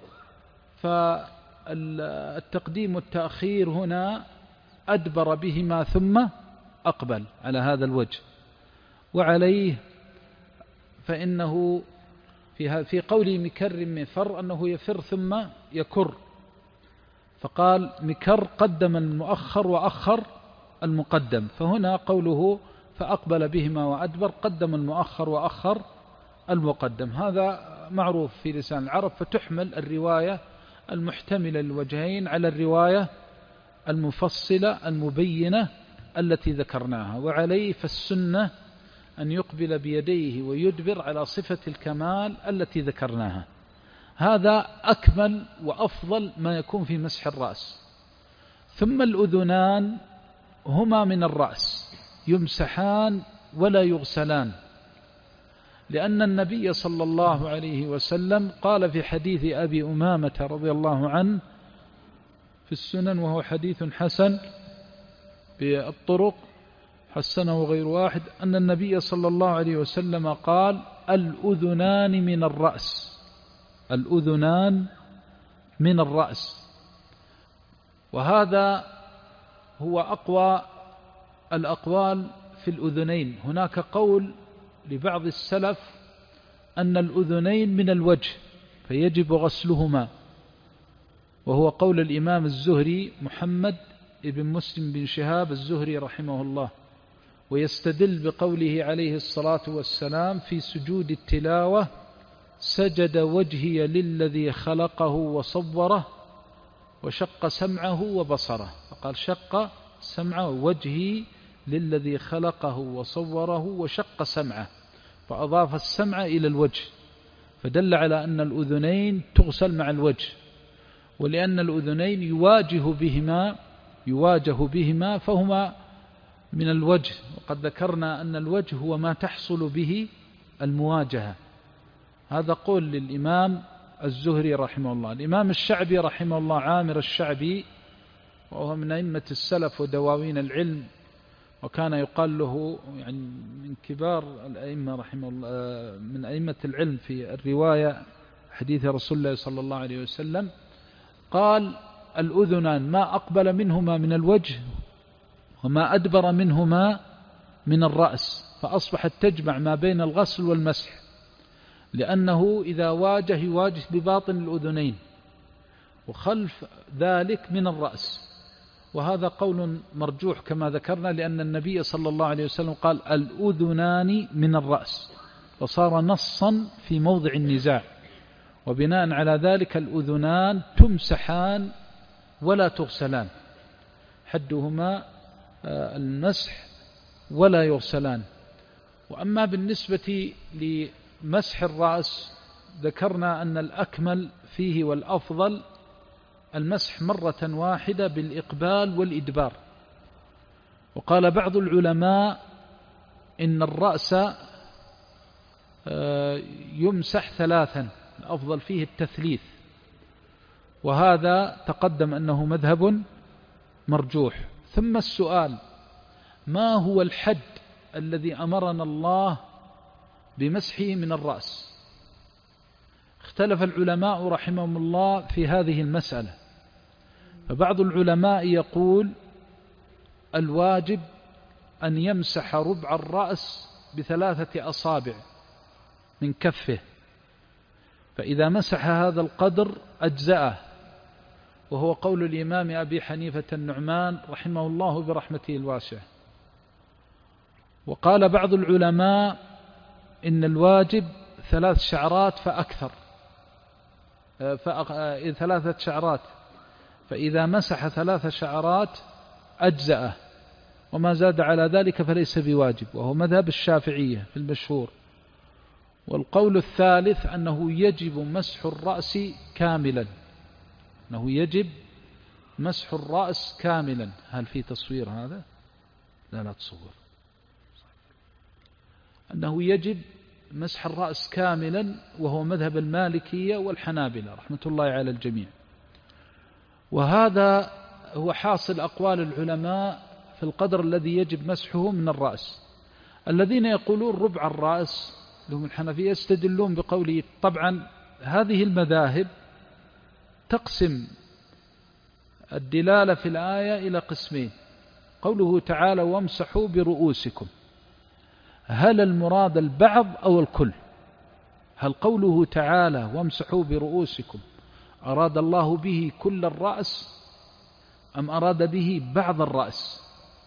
B: فالتقديم والتأخير هنا أدبر بهما ثم أقبل على هذا الوجه. وعليه فإنه في قوله مكر مفر أنه يفر ثم يكر، فقال مكر قدم المؤخر وأخر المقدم، فهنا قوله فأقبل بهما وأدبر قدم المؤخر وأخر المقدم. هذا معروف في لسان العرب، فتحمل الرواية المحتملة للوجهين على الرواية المفصلة المبينة التي ذكرناها. وعليه فالسنة أن يقبل بيديه ويدبر على صفة الكمال التي ذكرناها. هذا أكمل وأفضل ما يكون في مسح الرأس. ثم الأذنان هما من الرأس، يمسحان ولا يغسلان، لأن النبي صلى الله عليه وسلم قال في حديث أبي أمامة رضي الله عنه في السنن، وهو حديث حسن بالطرق حسنه غير واحد، أن النبي صلى الله عليه وسلم قال: الأذنان من الرأس، الأذنان من الرأس. وهذا هو أقوى الأقوال في الأذنين. هناك قول لبعض السلف أن الأذنين من الوجه فيجب غسلهما، وهو قول الإمام الزهري محمد ابن مسلم بن شهاب الزهري رحمه الله، ويستدل بقوله عليه الصلاة والسلام في سجود التلاوة: سجد وجهي للذي خلقه وصوره وشق سمعه وبصره. فقال: شق سمعه، وجهي للذي خلقه وصوره وشق سمعه، فأضاف السمع إلى الوجه، فدل على أن الأذنين تغسل مع الوجه، ولأن الأذنين يواجه بهما يواجه بهما فهما من الوجه. وقد ذكرنا أن الوجه هو ما تحصل به المواجهة. هذا قول للإمام الزهري رحمه الله. الإمام الشعبي رحمه الله، عامر الشعبي، وهو من أئمة السلف ودواوين العلم، وكان يقال له يعني من كبار الأئمة رحمه الله، من أئمة العلم في الرواية حديث رسول الله صلى الله عليه وسلم، قال: الأذنان ما أقبل منهما من الوجه وما أدبر منهما من الرأس، فأصبحت تجمع ما بين الغسل والمسح، لأنه إذا واجه يواجه بباطن الأذنين وخلف ذلك من الرأس. وهذا قول مرجوح كما ذكرنا، لأن النبي صلى الله عليه وسلم قال: الأذنان من الرأس، فصار نصا في موضع النزاع. وبناء على ذلك الأذنان تمسحان ولا تغسلان، حدهما المسح ولا يغسلان. وأما بالنسبة لمسح الرأس ذكرنا أن الأكمل فيه والأفضل المسح مرة واحدة بالإقبال والإدبار. وقال بعض العلماء إن الرأس يمسح ثلاثا، الأفضل فيه التثليث، وهذا تقدم أنه مذهب مرجوح. ثم السؤال: ما هو الحد الذي أمرنا الله بمسحه من الرأس؟ اختلف العلماء رحمهم الله في هذه المسألة. فبعض العلماء يقول: الواجب أن يمسح ربع الرأس بثلاثة أصابع من كفه، فإذا مسح هذا القدر أجزأه، وهو قول الإمام أبي حنيفة النعمان رحمه الله برحمته الواسعة. وقال بعض العلماء إن الواجب ثلاث شعرات فأكثر، ثلاثة شعرات، فإذا مسح ثلاث شعرات أجزأه، وما زاد على ذلك فليس بواجب، وهو مذهب الشافعية في المشهور. والقول الثالث أنه يجب مسح الرأس كاملا، أنه يجب مسح الرأس كاملا. هل في تصوير هذا؟ لا لا تصور. أنه يجب مسح الرأس كاملا، وهو مذهب المالكية والحنابلة رحمة الله على الجميع. وهذا هو حاصل أقوال العلماء في القدر الذي يجب مسحه من الرأس. الذين يقولون ربع الرأس لهم الحنفية يستدلون بقوله. طبعا هذه المذاهب تقسم الدلالة في الآية إلى قسمين. قوله تعالى: وامسحوا برؤوسكم، هل المراد البعض أو الكل؟ هل قوله تعالى وامسحوا برؤوسكم أراد الله به كل الرأس أم أراد به بعض الرأس؟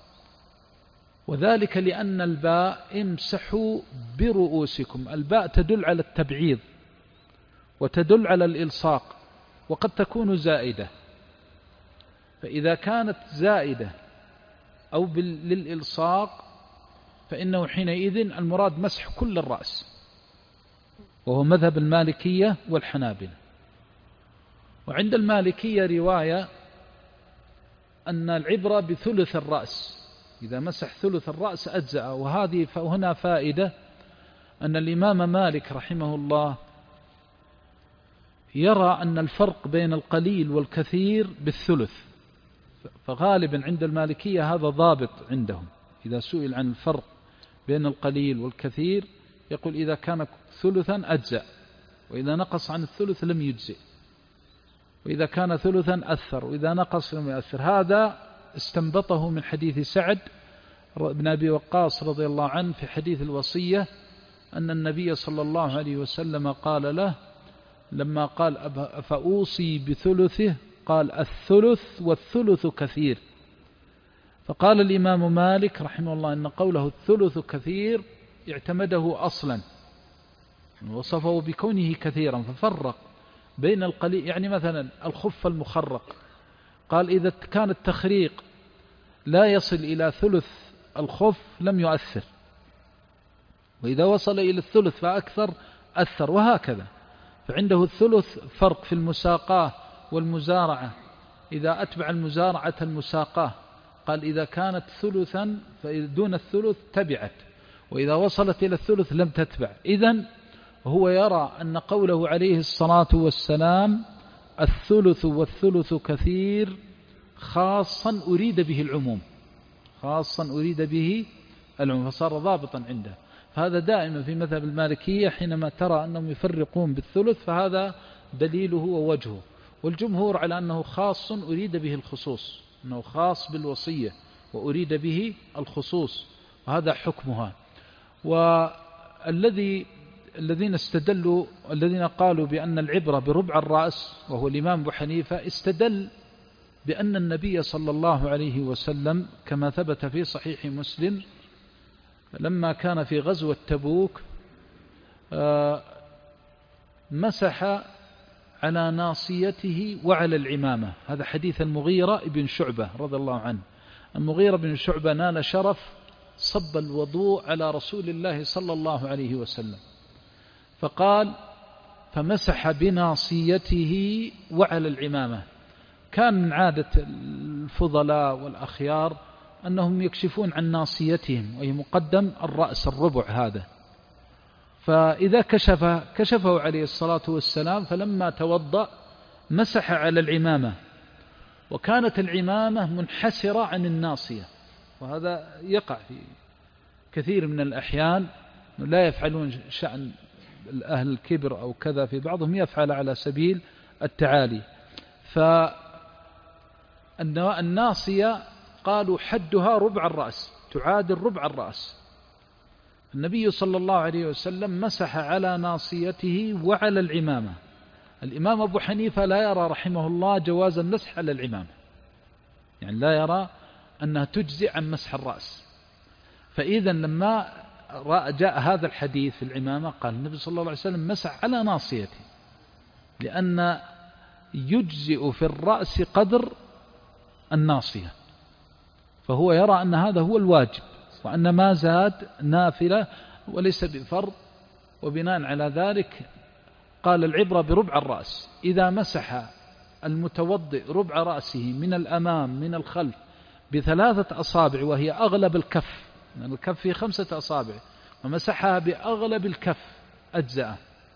B: وذلك لأن الباء امسحوا برؤوسكم، الباء تدل على التبعيض وتدل على الإلصاق، وقد تكون زائدة. فإذا كانت زائدة أو للإلصاق فإنه حينئذ المراد مسح كل الرأس، وهو مذهب المالكية والحنابلة. وعند المالكية رواية أن العبرة بثلث الرأس، إذا مسح ثلث الرأس أجزأ. وهذه فهنا فائدة، أن الإمام مالك رحمه الله يرى أن الفرق بين القليل والكثير بالثلث، فغالبا عند المالكية هذا ضابط عندهم، إذا سئل عن الفرق بين القليل والكثير يقول إذا كان ثلثا أجزأ، وإذا نقص عن الثلث لم يجزئ، وإذا كان ثلثا أثر، وإذا نقص لم يأثر. هذا استنبطه من حديث سعد بن أبي وقاص رضي الله عنه في حديث الوصية، أن النبي صلى الله عليه وسلم قال له لما قال فأوصي بثلثه قال الثلث والثلث كثير. فقال الإمام مالك رحمه الله أن قوله الثلث كثير اعتمده أصلا، وصفه بكونه كثيرا، ففرق بين القليل. يعني مثلا الخف المخرق قال إذا كان التخريق لا يصل إلى ثلث الخف لم يؤثر، وإذا وصل إلى الثلث فأكثر أثر، وهكذا. فعنده الثلث فرق في المساقاه والمزارعة، إذا أتبع المزارعة المساقاه قال إذا كانت ثلثا فدون الثلث تبعت، وإذا وصلت إلى الثلث لم تتبع. إذن هو يرى أن قوله عليه الصلاة والسلام الثلث والثلث كثير خاصا أريد به العموم، خاصا أريد به العموم، فصار ضابطا عنده. فهذا دائما في مذهب المالكية حينما ترى أنهم يفرقون بالثلث فهذا دليله ووجهه، والجمهور على أنه خاص أريد به الخصوص، أنه خاص بالوصية وأريد به الخصوص، وهذا حكمها. والذي الذين استدلوا الذين قالوا بأن العبرة بربع الرأس وهو الإمام أبو حنيفة استدل بأن النبي صلى الله عليه وسلم كما ثبت في صحيح مسلم لما كان في غزوة تبوك مسح على ناصيته وعلى العمامة. هذا حديث المغيرة بن شعبة رضي الله عنه. المغيرة بن شعبة نال شرف صب الوضوء على رسول الله صلى الله عليه وسلم، فقال فمسح بناصيته وعلى العمامة. كان من عادة الفضلاء والأخيار أنهم يكشفون عن ناصيتهم، وهي مقدم الرأس الربع هذا، فإذا كشف كشفه عليه الصلاة والسلام، فلما توضأ مسح على العمامة، وكانت العمامة منحسرة عن الناصية، وهذا يقع في كثير من الأحيان، لا يفعلون شأن الأهل الكبر أو كذا، في بعضهم يفعل على سبيل التعالي. فالناصية قالوا حدها ربع الرأس، تعادل ربع الرأس. النبي صلى الله عليه وسلم مسح على ناصيته وعلى العمامة. الإمام أبو حنيفة لا يرى رحمه الله جواز المسح على العمامة، يعني لا يرى أنها تجزئ عن مسح الرأس. فإذا لما جاء هذا الحديث في العمامة قال النبي صلى الله عليه وسلم مسح على ناصيته، لأن يجزئ في الرأس قدر الناصية، فهو يرى أن هذا هو الواجب، وأن ما زاد نافلة وليس بفرض. وبناء على ذلك قال العبرة بربع الرأس. إذا مسح المتوضئ ربع رأسه من الأمام من الخلف بثلاثة أصابع، وهي أغلب الكف، لأن الكف فيه خمسة أصابع، ومسحها بأغلب الكف أجزاء.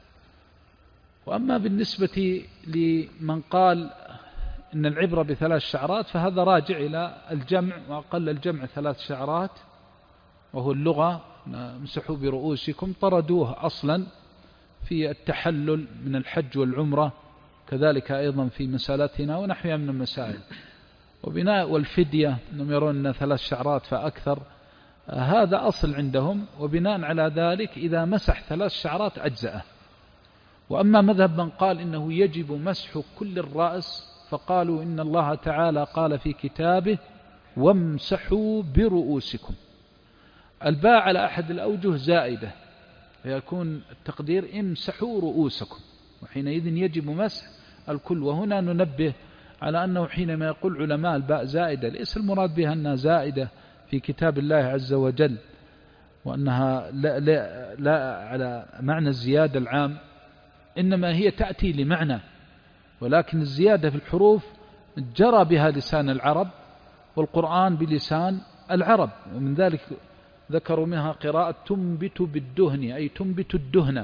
B: وأما بالنسبة لمن قال إن العبرة بثلاث شعرات فهذا راجع إلى الجمع، وأقل الجمع ثلاث شعرات، وهو اللغة امسحوا برؤوسكم، طردوه أصلا في التحلل من الحج والعمرة، كذلك أيضا في مسالتنا ونحوها من المسائل. وبناء والفدية أنهم يرون أن ثلاث شعرات فأكثر، هذا أصل عندهم، وبناء على ذلك إذا مسح ثلاث شعرات أجزأه. وأما مذهب من قال إنه يجب مسح كل الرأس فقالوا إن الله تعالى قال في كتابه وامسحوا برؤوسكم. الباء على أحد الأوجه زائدة، فيكون التقدير امسحوا رؤوسكم، وحينئذ يجب مسح الكل. وهنا ننبه على أنه حينما يقول علماء الباء زائدة ليس المراد بها أنها زائدة في كتاب الله عز وجل، وأنها لا, لا, لا على معنى الزيادة العام، إنما هي تأتي لمعنى، ولكن الزيادة في الحروف جرى بها لسان العرب، والقرآن بلسان العرب، ومن ذلك ذكروا منها قراءة تنبت بالدهن أي تنبت الدهن.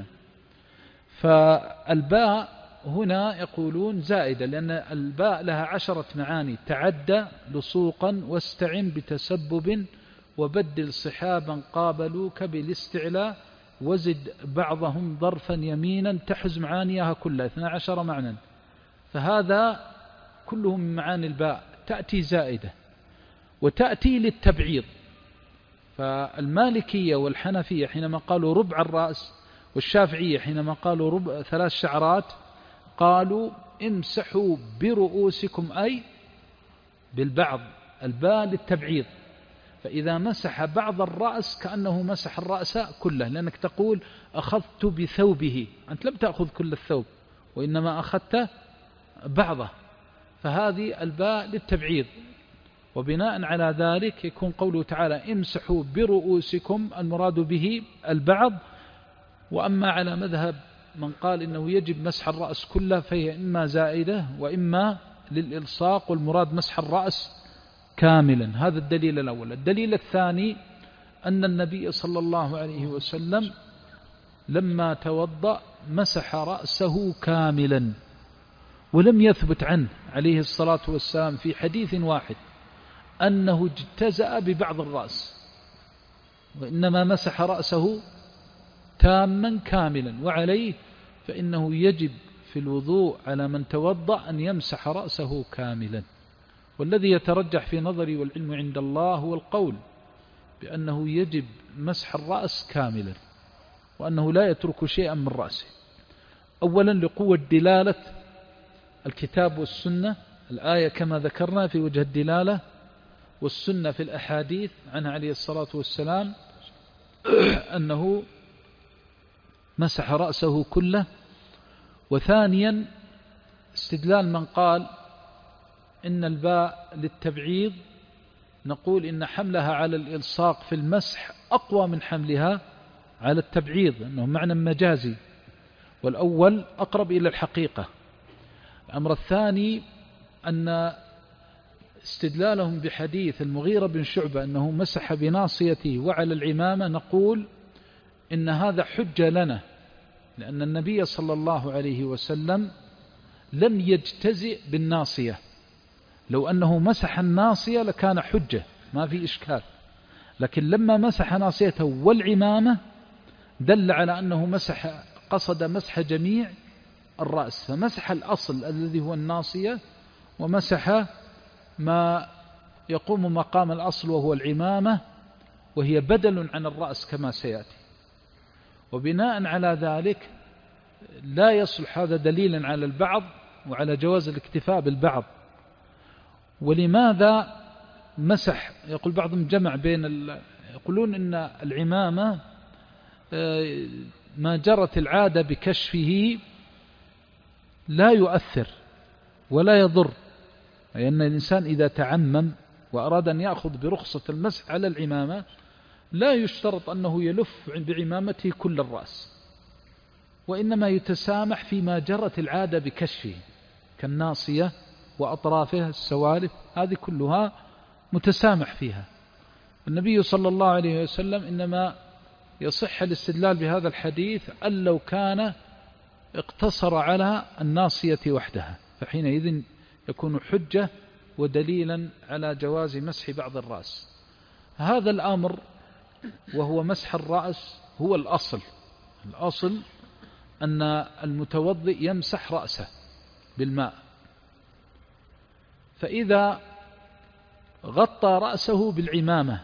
B: فالباء هنا يقولون زائدة لأن الباء لها عشرة معاني: تعدى، لصوقا، واستعن بتسبب، وبدل صحابا قابلوك بالاستعلاء، وزد بعضهم ظرفا يمينا، تحز معانيها كلها اثنا عشر معنى. فهذا كلهم من معاني الباء تأتي زائدة وتأتي للتبعيض. فالمالكية والحنفية حينما قالوا ربع الرأس، والشافعية حينما قالوا ربع ثلاث شعرات، قالوا امسحوا برؤوسكم أي بالبعض، الباء للتبعيض. فإذا مسح بعض الرأس كأنه مسح الرأس كله، لأنك تقول أخذت بثوبه، أنت لم تأخذ كل الثوب وإنما أخذت بعضه، فهذه الباء للتبعيض. وبناء على ذلك يكون قوله تعالى امسحوا برؤوسكم المراد به البعض. وأما على مذهب من قال إنه يجب مسح الرأس كله فهي إما زائدة وإما للإلصاق، والمراد مسح الرأس كاملا. هذا الدليل الأول. الدليل الثاني أن النبي صلى الله عليه وسلم لما توضأ مسح رأسه كاملا، ولم يثبت عنه عليه الصلاة والسلام في حديث واحد أنه اجتزأ ببعض الرأس، وإنما مسح رأسه تاما كاملا. وعليه فإنه يجب في الوضوء على من توضأ أن يمسح رأسه كاملا. والذي يترجح في نظري والعلم عند الله هو القول بأنه يجب مسح الرأس كاملا، وأنه لا يترك شيئا من رأسه. أولا لقوة دلالة الكتاب والسنة، الآية كما ذكرنا في وجه الدلالة، والسنة في الأحاديث عنه عليه الصلاة والسلام أنه مسح رأسه كله. وثانيا استدلال من قال إن الباء للتبعيض، نقول إن حملها على الإلصاق في المسح أقوى من حملها على التبعيض، أنه معنى مجازي، والأول أقرب إلى الحقيقة. الأمر الثاني أن استدلالهم بحديث المغيرة بن شعبة أنه مسح بناصيته وعلى العمامة، نقول إن هذا حجة لنا، لأن النبي صلى الله عليه وسلم لم يجتزئ بالناصية. لو أنه مسح الناصية لكان حجة ما في إشكال، لكن لما مسح ناصيته والعمامة دل على أنه مسح قصد مسح جميع الرأس، فمسح الأصل الذي هو الناصية، ومسح ما يقوم مقام الأصل وهو العمامة، وهي بدل عن الرأس كما سيأتي. وبناء على ذلك لا يصلح هذا دليلا على البعض وعلى جواز الاكتفاء بالبعض. ولماذا مسح؟ يقول بعضهم جمع بين ال... يقولون إن العمامة ما جرت العادة بكشفه لا يؤثر ولا يضر، أي أن الإنسان إذا تعمم وأراد أن يأخذ برخصة المسح على العمامة لا يشترط أنه يلف بعمامته كل الرأس، وإنما يتسامح فيما جرت العادة بكشفه كالناصية وأطرافها السوالف، هذه كلها متسامح فيها. النبي صلى الله عليه وسلم إنما يصح الاستدلال بهذا الحديث أن لو كان اقتصر على الناصية وحدها، فحينئذ يكون حجة ودليلا على جواز مسح بعض الرأس. هذا الأمر وهو مسح الرأس هو الأصل. الأصل أن المتوضئ يمسح رأسه بالماء، فإذا غطى رأسه بالعمامة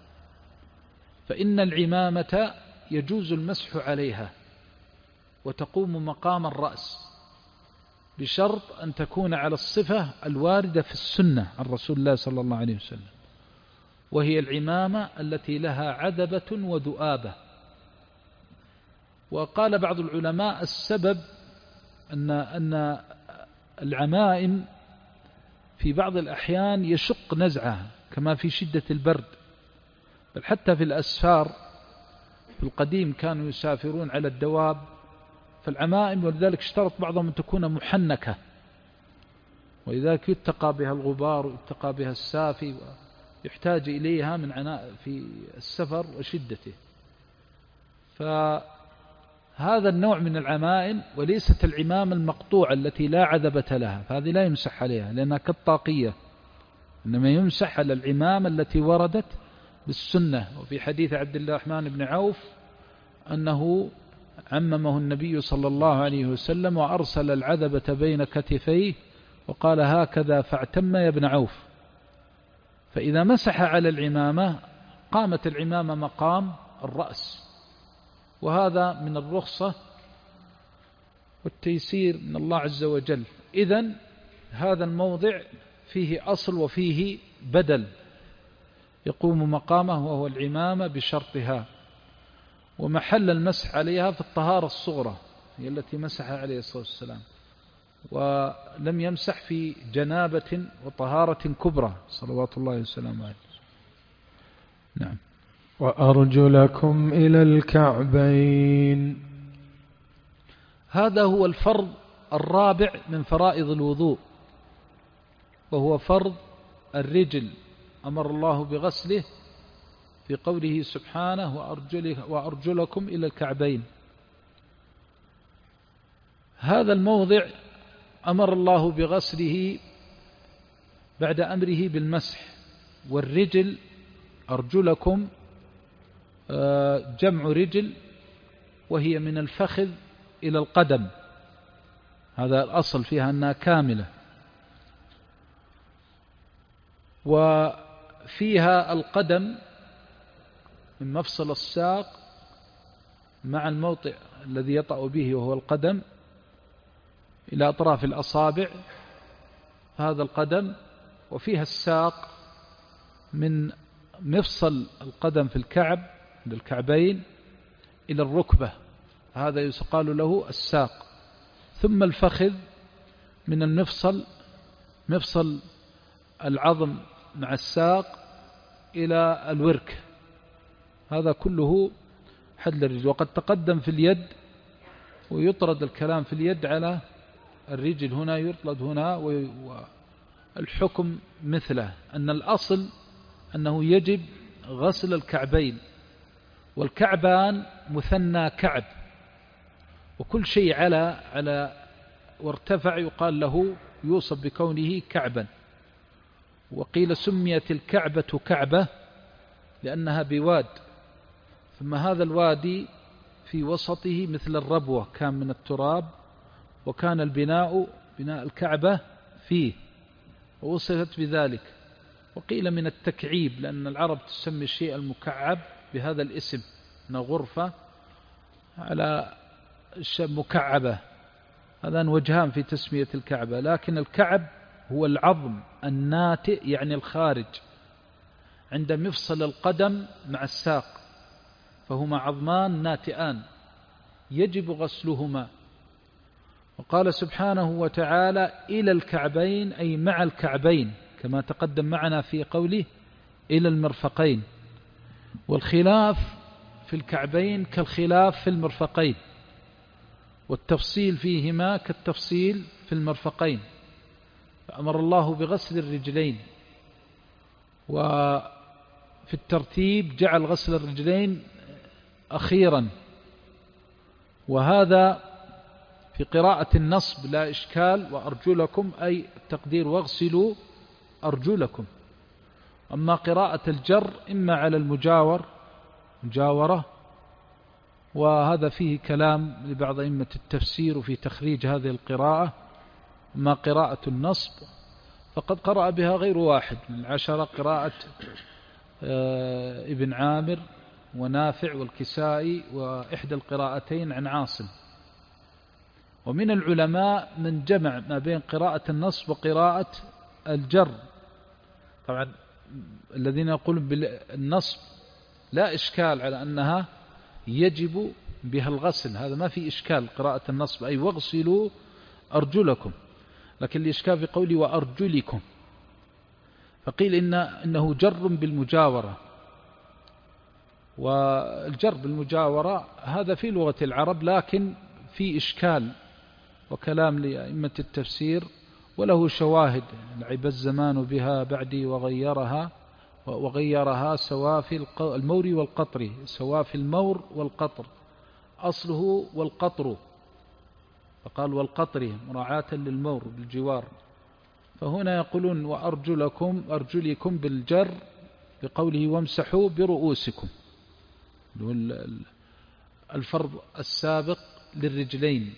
B: فإن العمامة يجوز المسح عليها وتقوم مقام الرأس، بشرط أن تكون على الصفة الواردة في السنة عن رسول الله صلى الله عليه وسلم، وهي العمامة التي لها عذبة وذؤابة. وقال بعض العلماء السبب أن أن العمائم في بعض الأحيان يشق نزعها كما في شدة البرد، بل حتى في الأسفار في القديم كانوا يسافرون على الدواب فالعمائم، ولذلك اشترط بعضهم أن تكون محنكة، ولذلك يتقى بها الغبار ويتقى بها السافي يحتاج إليها من عناء في السفر وشدته. فهذا النوع من العمائم، وليست العمامة المقطوعة التي لا عذبة لها، فهذه لا يمسح عليها لأنها كالطاقية، إنما يمسح على العمامة التي وردت بالسنة. وفي حديث عبد الرحمن بن عوف أنه عممه النبي صلى الله عليه وسلم وأرسل العذبة بين كتفيه وقال هكذا فاعتم يا ابن عوف. فإذا مسح على العمامة قامت العمامة مقام الرأس، وهذا من الرخصة والتيسير من الله عز وجل. إذن هذا الموضع فيه أصل وفيه بدل يقوم مقامه، وهو العمامة بشرطها. ومحل المسح عليها في الطهارة الصغرى هي التي مسح عليه الصلاة والسلام، ولم يمسح في جنابة وطهارة كبرى صلوات الله وسلامه عليه. نعم.
A: وأرجلكم إلى الكعبين.
B: هذا هو الفرض الرابع من فرائض الوضوء، وهو فرض الرجل، أمر الله بغسله في قوله سبحانه وأرجلكم إلى الكعبين. هذا الموضع أمر الله بغسله بعد أمره بالمسح. والرجل أرجلكم جمع رجل، وهي من الفخذ إلى القدم، هذا الأصل فيها أنها كاملة. وفيها القدم من مفصل الساق مع الموطئ الذي يطأ به وهو القدم إلى أطراف الأصابع، هذا القدم. وفيها الساق من مفصل القدم في الكعب عند الكعبين إلى الركبة، هذا يقال له الساق. ثم الفخذ من المفصل مفصل العظم مع الساق إلى الورك، هذا كله حد الرجل. وقد تقدم في اليد، ويطرد الكلام في اليد على الرجل هنا، يطرد هنا، والحكم مثله، أن الأصل أنه يجب غسل الكعبين، والكعبان مثنى كعب، وكل شيء على على وارتفع يقال له يوصف بكونه كعبا. وقيل سميت الكعبة كعبة لأنها بواد، ثم هذا الوادي في وسطه مثل الربوة كان من التراب، وكان البناء بناء الكعبة فيه، ووصفت بذلك. وقيل من التكعيب، لأن العرب تسمي الشيء المكعب بهذا الاسم، من غرفة على مكعبة، هذان وجهان في تسمية الكعبة. لكن الكعب هو العظم الناتئ يعني الخارج عند مفصل القدم مع الساق، فهما عظمان ناتئان يجب غسلهما. وقال سبحانه وتعالى إلى الكعبين، أي مع الكعبين، كما تقدم معنا في قوله إلى المرفقين. والخلاف في الكعبين كالخلاف في المرفقين، والتفصيل فيهما كالتفصيل في المرفقين. فأمر الله بغسل الرجلين، وفي الترتيب جعل غسل الرجلين أخيرا، وهذا في قراءة النصب لا إشكال، وأرجلكم أي التقدير واغسلوا أرجلكم. أما قراءة الجر إما على المجاور مجاورة، وهذا فيه كلام لبعض أئمة التفسير في تخريج هذه القراءة. أما قراءة النصب فقد قرأ بها غير واحد من العشرة، قراءة ابن عامر ونافع والكسائي، وإحدى القراءتين عن عاصم. ومن العلماء من جمع ما بين قراءة النصب وقراءة الجر. طبعا الذين يقولون بالنصب لا إشكال على أنها يجب بها الغسل، هذا ما في إشكال، قراءة النصب أي واغسلوا أرجلكم. لكن الإشكال في قولي وأرجلكم، فقيل إن إنه جر بالمجاورة، والجر بالمجاورة هذا في لغة العرب، لكن في إشكال وكلام لأئمة التفسير، وله شواهد، لعب الزمان بها بعدي وغيرها، وغيرها سوافي المور والقطر، سوافي المور والقطر، أصله والقطر، فقال والقطر مراعاة للمور بالجوار. فهنا يقولون وأرجلكم أرجلكم بالجر بقوله وامسحوا برؤوسكم، الفرض السابق للرجلين.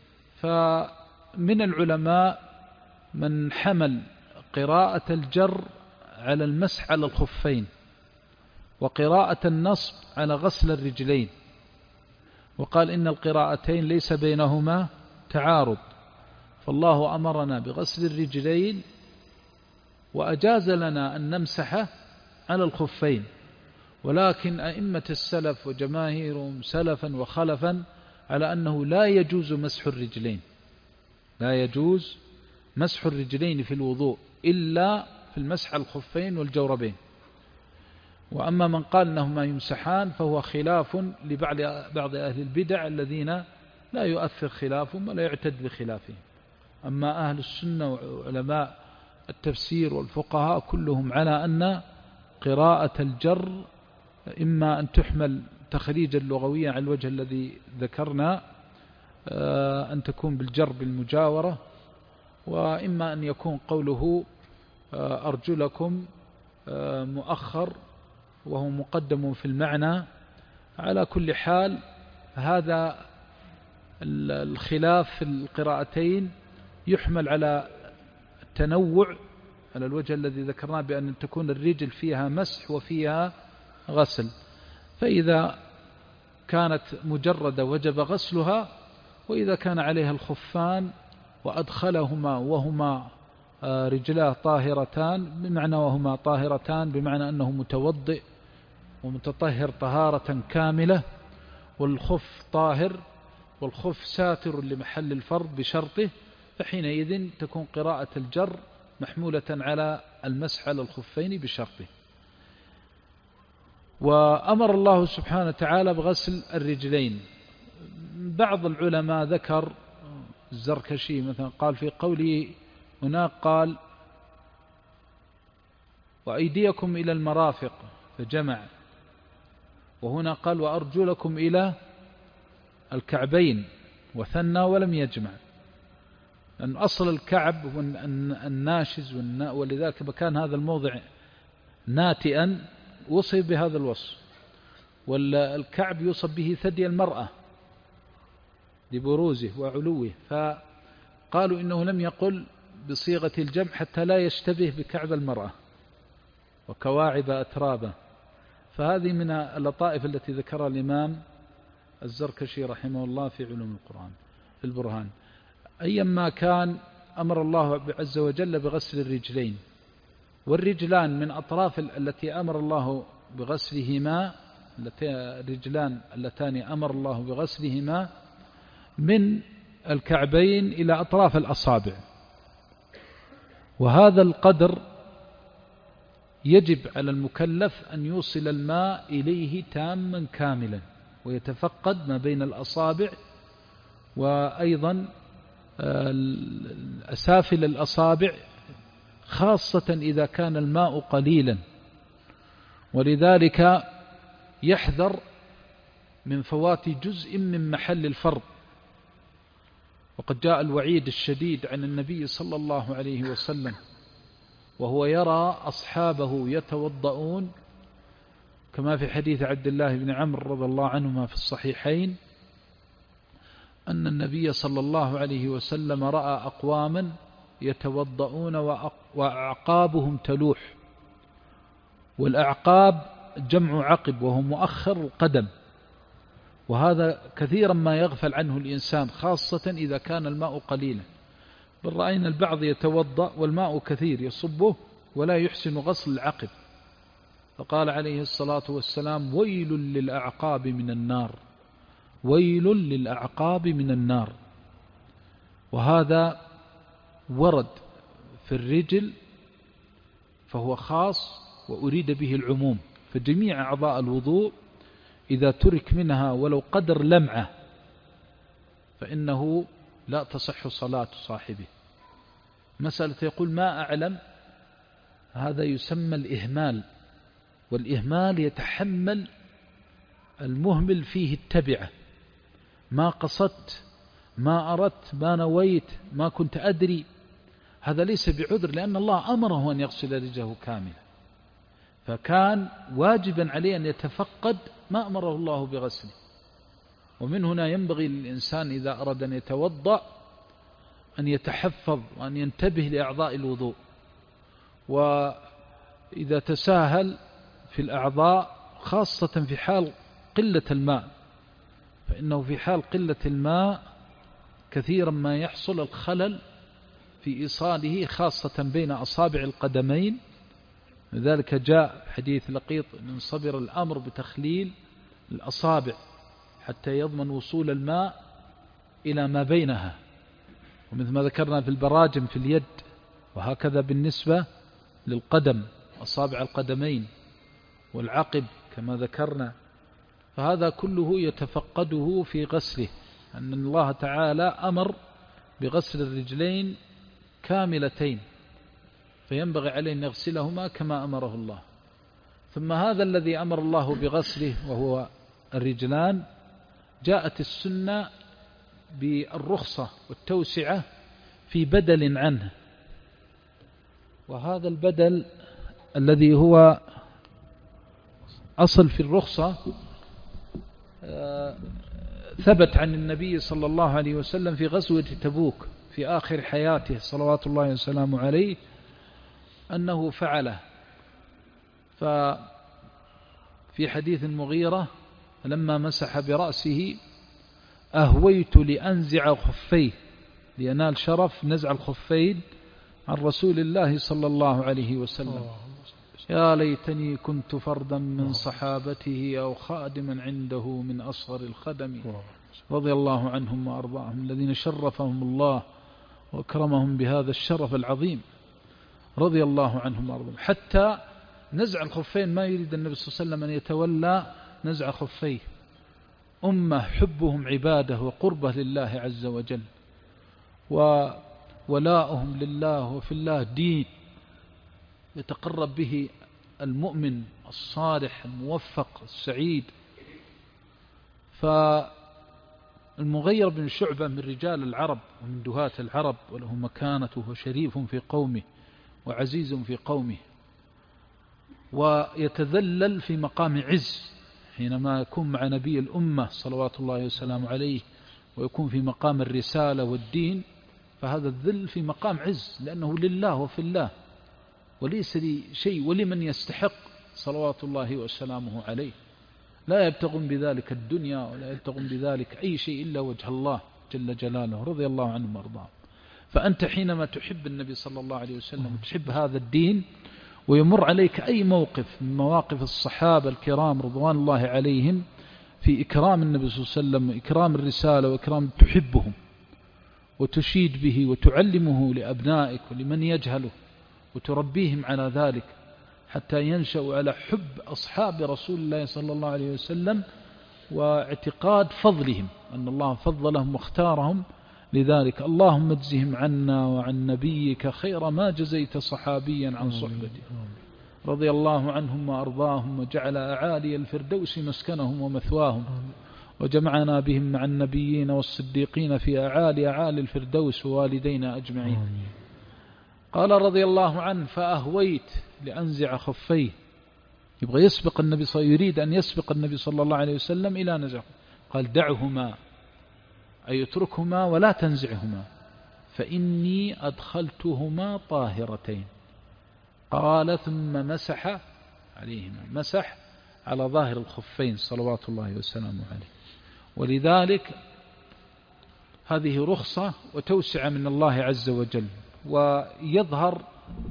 B: فمن العلماء من حمل قراءة الجر على المسح على الخفين، وقراءة النصب على غسل الرجلين، وقال إن القراءتين ليس بينهما تعارض، فالله أمرنا بغسل الرجلين وأجاز لنا أن نمسح على الخفين. ولكن أئمة السلف وجماهيرهم سلفا وخلفا على أنه لا يجوز مسح الرجلين، لا يجوز مسح الرجلين في الوضوء إلا في المسح على الخفين والجوربين. وأما من قال أنهما يمسحان فهو خلاف لبعض بعض أهل البدع الذين لا يؤثر خلافهم ولا يعتد بخلافهم. أما أهل السنة وعلماء التفسير والفقهاء كلهم على أن قراءة الجر إما أن تحمل تخريجا لغويا على الوجه الذي ذكرنا، أن تكون بالجر بالمجاورة، وإما أن يكون قوله أرجلكم مؤخر وهو مقدم في المعنى. على كل حال هذا الخلاف في القراءتين يحمل على التنوع على الوجه الذي ذكرناه بأن تكون الرجل فيها مسح وفيها غسل، فإذا كانت مجردة وجب غسلها، وإذا كان عليها الخفان وأدخلهما وهما رجلاه طاهرتان بمعنى وهما طاهرتان بمعنى أنه متوضئ ومتطهر طهارة كاملة، والخف طاهر والخف ساتر لمحل الفرض بشرطه، فحينئذ تكون قراءة الجر محمولة على المسح على الخفين بشرطه. وأمر الله سبحانه وتعالى بغسل الرجلين. بعض العلماء ذكر الزركشي مثلا قال في قوله هناك قال وأيديكم إلى المرافق فجمع، وهنا قال وأرجلكم إلى الكعبين وثنى ولم يجمع، أن أصل الكعب هو الناشز، ولذلك كان هذا الموضع ناتئا وصف بهذا الوصف، والكعب يوصف به ثدي المرأة لبروزه وعلوه، فقالوا إنه لم يقل بصيغة الجمع حتى لا يشتبه بكعب المرأة وكواعب أترابه. فهذه من اللطائف التي ذكرها الإمام الزركشي رحمه الله في علوم القرآن في البرهان. أيما كان أمر الله عز وجل بغسل الرجلين، والرجلان من أطراف التي أمر الله بغسلهما، الرجلان اللتان أمر الله بغسلهما من الكعبين إلى أطراف الأصابع، وهذا القدر يجب على المكلف أن يوصل الماء إليه تاما كاملا ويتفقد ما بين الأصابع، وأيضا أسافل الأصابع خاصة إذا كان الماء قليلا، ولذلك يحذر من فوات جزء من محل الفرض. وقد جاء الوعيد الشديد عن النبي صلى الله عليه وسلم وهو يرى أصحابه يتوضؤون كما في حديث عبد الله بن عمرو رضي الله عنهما في الصحيحين أن النبي صلى الله عليه وسلم رأى أقواما يتوضؤون وأعقابهم تلوح، والأعقاب جمع عقب وهو مؤخر القدم، وهذا كثيرا ما يغفل عنه الإنسان خاصة إذا كان الماء قليلا. بل رأينا البعض يتوضأ والماء كثير يصبه ولا يحسن غسل العقب، فقال عليه الصلاة والسلام ويل للأعقاب من النار، ويل للأعقاب من النار. وهذا ورد في الرجل فهو خاص وأريد به العموم، فجميع أعضاء الوضوء إذا ترك منها ولو قدر لمعة فإنه لا تصح صلاة صاحبه. مسألة يقول ما أعلم، هذا يسمى الإهمال والإهمال يتحمل المهمل فيه التبعة، ما قصدت، ما أردت، ما نويت، ما كنت أدري، هذا ليس بعذر، لأن الله أمره أن يغسل رجله كاملة، فكان واجبا عليه أن يتفقد ما أمره الله بغسله. ومن هنا ينبغي للإنسان إذا أراد أن يتوضأ أن يتحفظ وأن ينتبه لأعضاء الوضوء، وإذا تساهل في الأعضاء خاصة في حال قلة الماء، فإنه في حال قلة الماء كثيرا ما يحصل الخلل في إيصاله خاصة بين أصابع القدمين. لذلك جاء حديث لقيط من صبر الأمر بتخليل الأصابع حتى يضمن وصول الماء إلى ما بينها، ومثل ما ذكرنا في البراجم في اليد، وهكذا بالنسبة للقدم أصابع القدمين والعقب كما ذكرنا. فهذا كله يتفقده في غسله، أن الله تعالى أمر بغسل الرجلين كاملتين، فينبغي عليه أن يغسلهما كما أمره الله. ثم هذا الذي أمر الله بغسله وهو الرجلان، جاءت السنة بالرخصة والتوسعة في بدل عنه، وهذا البدل الذي هو أصل في الرخصة ثبت عن النبي صلى الله عليه وسلم في غزوة تبوك في آخر حياته صلوات الله وسلامه عليه أنه فعله. ففي حديث المغيرة لما مسح برأسه أهويت لأنزع خفيه، لينال شرف نزع الخفين عن رسول الله صلى الله عليه وسلم. يا ليتني كنت فردا من صحابته أو خادما عنده من أصغر الخدم، رضي الله عنهم وأرضاهم الذين شرفهم الله وأكرمهم بهذا الشرف العظيم، رضي الله عنهم وأرضاهم. حتى نزع الخفين ما يريد النبي صلى الله عليه وسلم أن يتولى نزع خفيه، أمة حبهم عباده وقربه لله عز وجل، وولاؤهم لله وفي الله دين يتقرب به المؤمن الصالح الموفق السعيد. فالمغير بن شعبة من رجال العرب ومن دهاة العرب، وله مكانته وشريف في قومه وعزيز في قومه، ويتذلل في مقام عز حينما يكون مع نبي الأمة صلوات الله وسلامه عليه، ويكون في مقام الرسالة والدين، فهذا الذل في مقام عز لأنه لله وفي الله، وليس لي شيء ولمن يستحق صلوات الله وسلامه عليه. لا يبتغون بذلك الدنيا ولا يبتغون بذلك أي شيء إلا وجه الله جل جلاله، رضي الله عنهم وارضاهم. فأنت حينما تحب النبي صلى الله عليه وسلم وتحب هذا الدين، ويمر عليك أي موقف من مواقف الصحابة الكرام رضوان الله عليهم في إكرام النبي صلى الله عليه وسلم وإكرام الرسالة وإكرام، تحبهم وتشيد به وتعلمه لأبنائك ولمن يجهله وتربيهم على ذلك حتى ينشأوا على حب أصحاب رسول الله صلى الله عليه وسلم واعتقاد فضلهم، أن الله فضلهم واختارهم لذلك. اللهم اجزهم عنا وعن نبيك خير ما جزيت صحابيا عن صحبته، رضي الله عنهم وأرضاهم، وجعل أعالي الفردوس مسكنهم ومثواهم، وجمعنا بهم مع النبيين والصديقين في أعالي أعالي الفردوس ووالدينا أجمعين. قال رضي الله عنه فأهويت لأنزع خفيه، يبغى يسبق النبي صلى الله عليه وسلم، يريد أن يسبق النبي صلى الله عليه وسلم إلى نزعه. قال دعهما أي اتركهما ولا تنزعهما فإني أدخلتهما طاهرتين. قال ثم مسح عليهما، مسح على ظاهر الخفين صلوات الله وسلامه عليه. ولذلك هذه رخصة وتوسع من الله عز وجل، ويظهر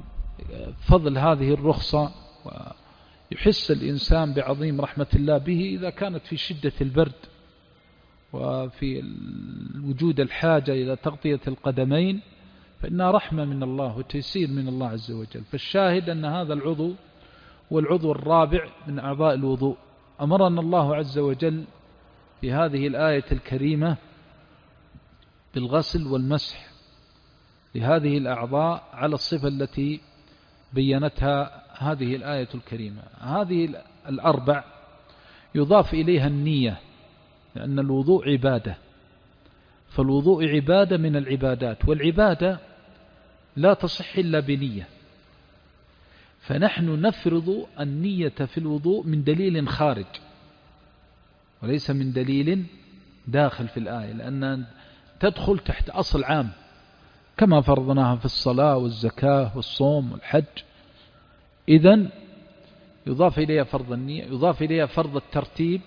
B: فضل هذه الرخصة ويحس الإنسان بعظيم رحمة الله به إذا كانت في شدة البرد وفي وجود الحاجة إلى تغطية القدمين، فإنها رحمة من الله وتيسير من الله عز وجل. فالشاهد أن هذا العضو والعضو الرابع من أعضاء الوضوء أمرنا الله عز وجل في هذه الآية الكريمة بالغسل والمسح لهذه الأعضاء على الصفة التي بينتها هذه الآية الكريمة. هذه الأربع يضاف إليها النية، لأن الوضوء عبادة، فالوضوء عبادة من العبادات، والعبادة لا تصح إلا بنية، فنحن نفرض النية في الوضوء من دليل خارج وليس من دليل داخل في الآية، لأن تدخل تحت أصل عام كما فرضناها في الصلاة والزكاة والصوم والحج. إذن يضاف إليها فرض النية، يضاف إليها فرض الترتيب،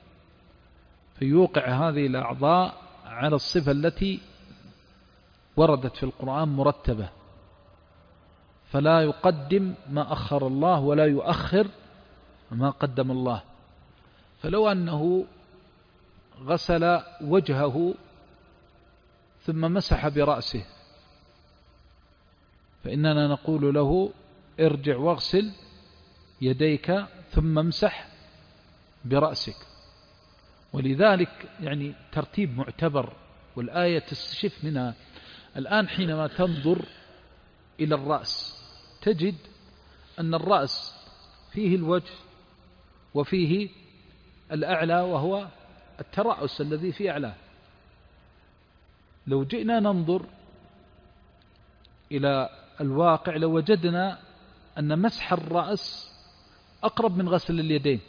B: فيوقع هذه الأعضاء على الصفة التي وردت في القرآن مرتبة، فلا يقدم ما أخر الله ولا يؤخر ما قدم الله. فلو أنه غسل وجهه ثم مسح برأسه فإننا نقول له ارجع واغسل يديك ثم امسح برأسك. ولذلك يعني ترتيب معتبر، والآية تستشف منها. الآن حينما تنظر إلى الرأس تجد أن الرأس فيه الوجه وفيه الأعلى وهو الترأس الذي في أعلاه. لو جئنا ننظر إلى الواقع لوجدنا أن مسح الرأس أقرب من غسل اليدين،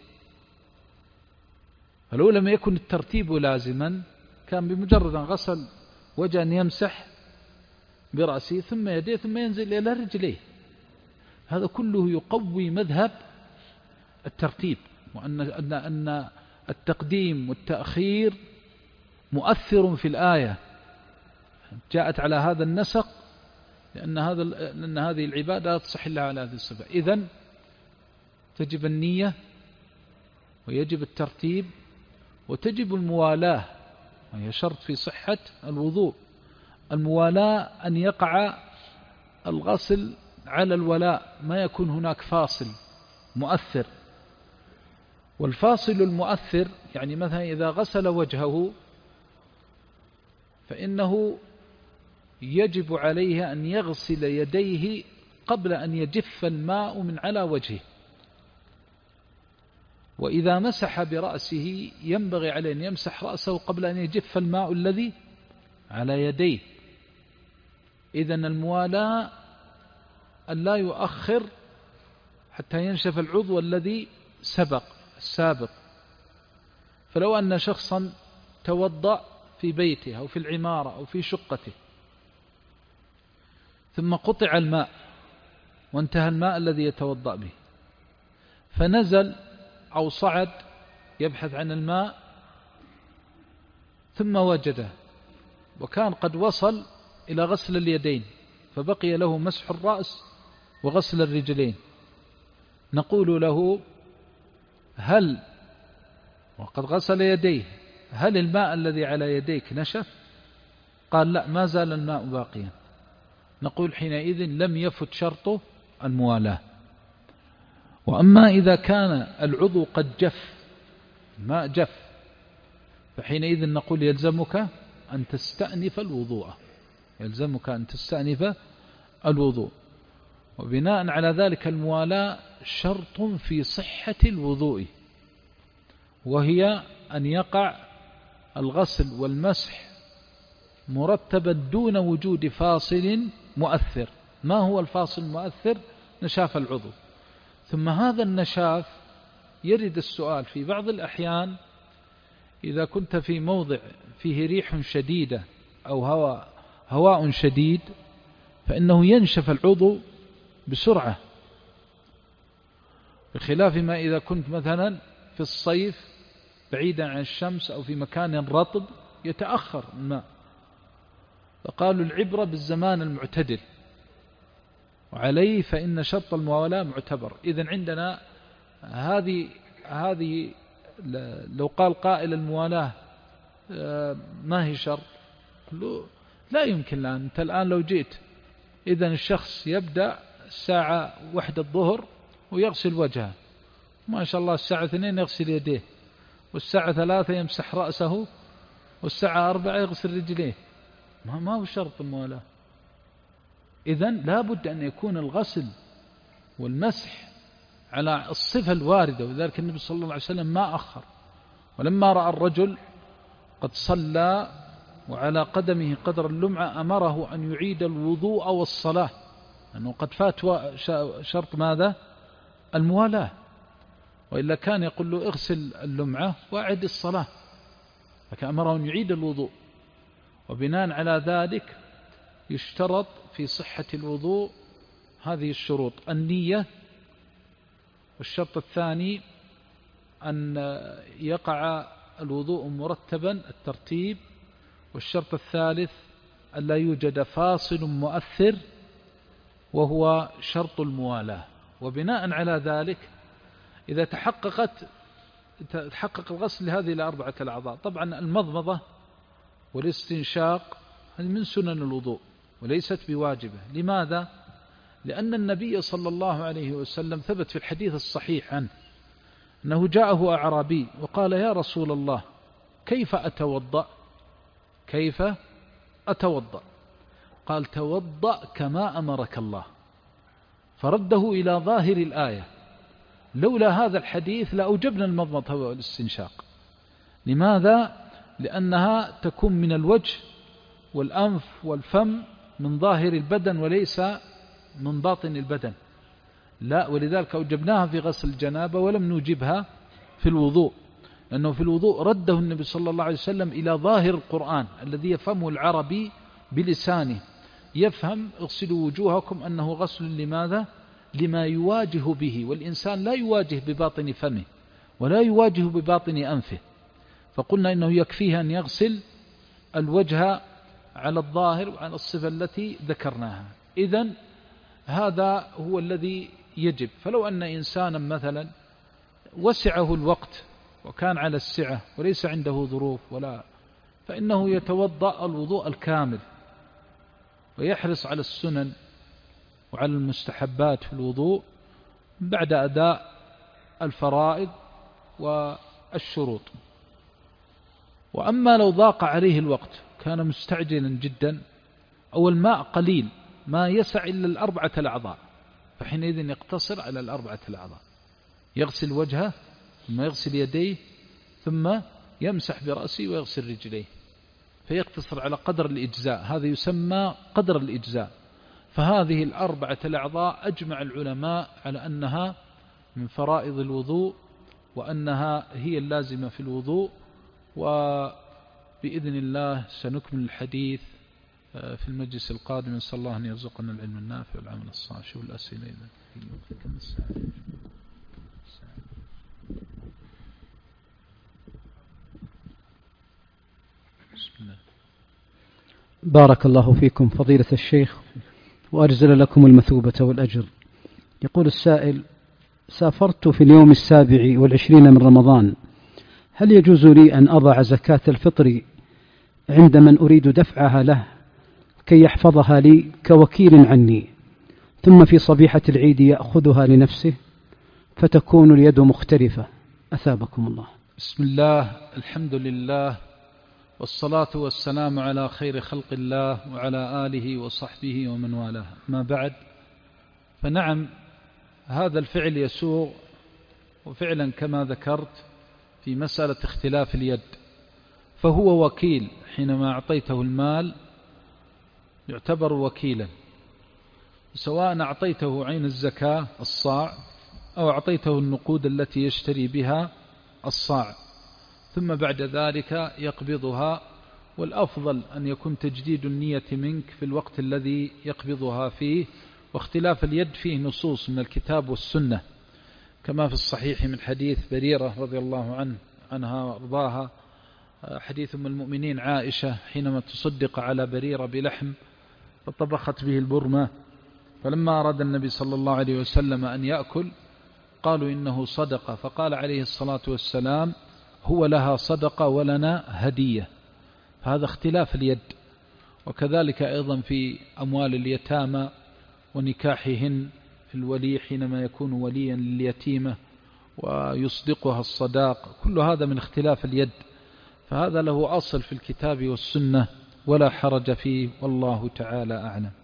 B: فلو لم يكن الترتيب لازما كان بمجرد أن غسل وجه أن يمسح برأسه ثم يديه ثم ينزل إلى رجليه. هذا كله يقوي مذهب الترتيب، وأن أن أن التقديم والتأخير مؤثر في الآية، جاءت على هذا النسق، لأن هذا لأن هذه العبادة لا تصح إلا على هذه الصفة. إذن تجب النية ويجب الترتيب وتجب الموالاة، وهي شرط في صحة الوضوء. الموالاة أن يقع الغسل على الولاء، ما يكون هناك فاصل مؤثر. والفاصل المؤثر يعني مثلا إذا غسل وجهه فإنه يجب عليه أن يغسل يديه قبل أن يجف الماء من على وجهه، وإذا مسح برأسه ينبغي عليه أن يمسح رأسه قبل أن يجف الماء الذي على يديه. إذن الموالاة أن لا يؤخر حتى ينشف العضو الذي سبق السابق. فلو أن شخصا توضأ في بيته أو في العمارة أو في شقته ثم قطع الماء وانتهى الماء الذي يتوضأ به، فنزل أو صعد يبحث عن الماء ثم وجده وكان قد وصل إلى غسل اليدين، فبقي له مسح الرأس وغسل الرجلين، نقول له هل وقد غسل يديه هل الماء الذي على يديك نشف؟ قال لا، ما زال الماء باقيا. نقول حينئذ لم يفت شرطه الموالاة. وأما إذا كان العضو قد جف، الماء جف، فحينئذ نقول يلزمك أن تستأنف الوضوء، يلزمك أن تستأنف الوضوء. وبناء على ذلك الموالاة شرط في صحة الوضوء، وهي أن يقع الغسل والمسح مرتبا دون وجود فاصل مؤثر. ما هو الفاصل المؤثر؟ نشاف العضو. ثم هذا النشاف يرد السؤال في بعض الأحيان إذا كنت في موضع فيه ريح شديدة أو هواء هواء شديد فإنه ينشف العضو بسرعة، بخلاف ما إذا كنت مثلا في الصيف بعيدا عن الشمس أو في مكان رطب يتأخر الماء. فقالوا العبرة بالزمان المعتدل، وعليه فإن شرط الموالاة معتبر. إذن عندنا هذه هذه لو قال قائل الموالاة ما هي شرط، لا يمكن. الآن أنت الآن لو جئت إذن الشخص يبدأ الساعة واحدة الظهر ويغسل وجهه، ما شاء الله الساعة اثنين يغسل يديه، والساعة ثلاثة يمسح رأسه، والساعة أربعة يغسل رجليه. ما هو شرط الموالاة. إذن لا بد أن يكون الغسل والمسح على الصفة الواردة، وذلك النبي صلى الله عليه وسلم ما أخر. ولما رأى الرجل قد صلى وعلى قدمه قدر اللمعة أمره أن يعيد الوضوء والصلاة، لأنه قد فات شرط ماذا؟ الموالاة، وإلا كان يقول له اغسل اللمعة وأعد الصلاة، لكن أمره أن يعيد الوضوء. وبناء على ذلك يشترط في صحة الوضوء هذه الشروط: النية، والشرط الثاني أن يقع الوضوء مرتبا الترتيب، والشرط الثالث أن لا يوجد فاصل مؤثر وهو شرط الموالاة. وبناء على ذلك إذا تحققت تحقق الغسل لهذه الأربعة الأعضاء، طبعا المضمضة والاستنشاق هذه من سنن الوضوء وليست بواجبة. لماذا؟ لأن النبي صلى الله عليه وسلم ثبت في الحديث الصحيح عنه أنه جاءه أعرابي وقال: يا رسول الله كيف أتوضأ؟ كيف أتوضأ؟ قال: توضأ كما أمرك الله. فرده إلى ظاهر الآية: لولا هذا الحديث لأوجبنا المضمضة والاستنشاق. لماذا؟ لأنها تكون من الوجه والأنف والفم من ظاهر البدن وليس من باطن البدن. لا، ولذلك أوجبناها في غسل الجنابة ولم نوجبها في الوضوء، لأنه في الوضوء رده النبي صلى الله عليه وسلم إلى ظاهر القرآن الذي يفهمه العربي بلسانه، يفهم اغسلوا وجوهكم أنه غسل لماذا؟ لما يواجه به، والإنسان لا يواجه بباطن فمه ولا يواجه بباطن أنفه، فقلنا إنه يكفيه أن يغسل الوجه على الظاهر وعلى الصفة التي ذكرناها. إذن هذا هو الذي يجب. فلو أن إنسانا مثلا وسعه الوقت وكان على السعة وليس عنده ظروف ولا، فإنه يتوضأ الوضوء الكامل ويحرص على السنن وعلى المستحبات في الوضوء بعد أداء الفرائض والشروط. وأما لو ضاق عليه الوقت كان مستعجلا جدا أو الماء قليل ما يسع إلا الأربعة الأعضاء، فحينئذ يقتصر على الأربعة الأعضاء، يغسل وجهه ثم يغسل يديه ثم يمسح برأسه ويغسل رجليه، فيقتصر على قدر الإجزاء. هذا يسمى قدر الإجزاء. فهذه الأربعة الأعضاء أجمع العلماء على أنها من فرائض الوضوء وأنها هي اللازمة في الوضوء. وبإذن الله سنكمل الحديث في المجلس القادم، نسأل الله أن يرزقنا العلم النافع والعمل الصالح. شو الأسئلة إذا كم الساعة؟ بسم الله.
C: بارك الله فيكم فضيلة الشيخ وأجزل لكم المثوبة والأجر. يقول السائل: سافرت في اليوم السابع والعشرين من رمضان، هل يجوز لي أن أضع زكاة الفطر عند من أريد دفعها له كي يحفظها لي كوكيل عني، ثم في صبيحة العيد يأخذها لنفسه فتكون اليد مختلفة؟ أثابكم الله.
B: بسم الله، الحمد لله، والصلاة والسلام على خير خلق الله وعلى آله وصحبه ومن والاه. ما بعد، فنعم هذا الفعل يسوغ، وفعلا كما ذكرت في مسألة اختلاف اليد، فهو وكيل. حينما أعطيته المال يعتبر وكيلا، سواء أعطيته عين الزكاة الصاع أو أعطيته النقود التي يشتري بها الصاع، ثم بعد ذلك يقبضها. والأفضل أن يكون تجديد النية منك في الوقت الذي يقبضها فيه. واختلاف اليد فيه نصوص من الكتاب والسنة، كما في الصحيح من حديث بريرة رضي الله عنه عنها وارضاها، حديث أم المؤمنين عائشة حينما تصدق على بريرة بلحم فطبخت به البرمة، فلما أراد النبي صلى الله عليه وسلم أن يأكل قالوا إنه صدقة، فقال عليه الصلاة والسلام: هو لها صدقة ولنا هدية. فهذا اختلاف اليد. وكذلك أيضا في أموال اليتامى ونكاحهن في الولي حينما يكون وليا لليتيمة ويصدقها الصداق، كل هذا من اختلاف اليد، فهذا له أصل في الكتاب والسنة ولا حرج فيه، والله تعالى أعلم.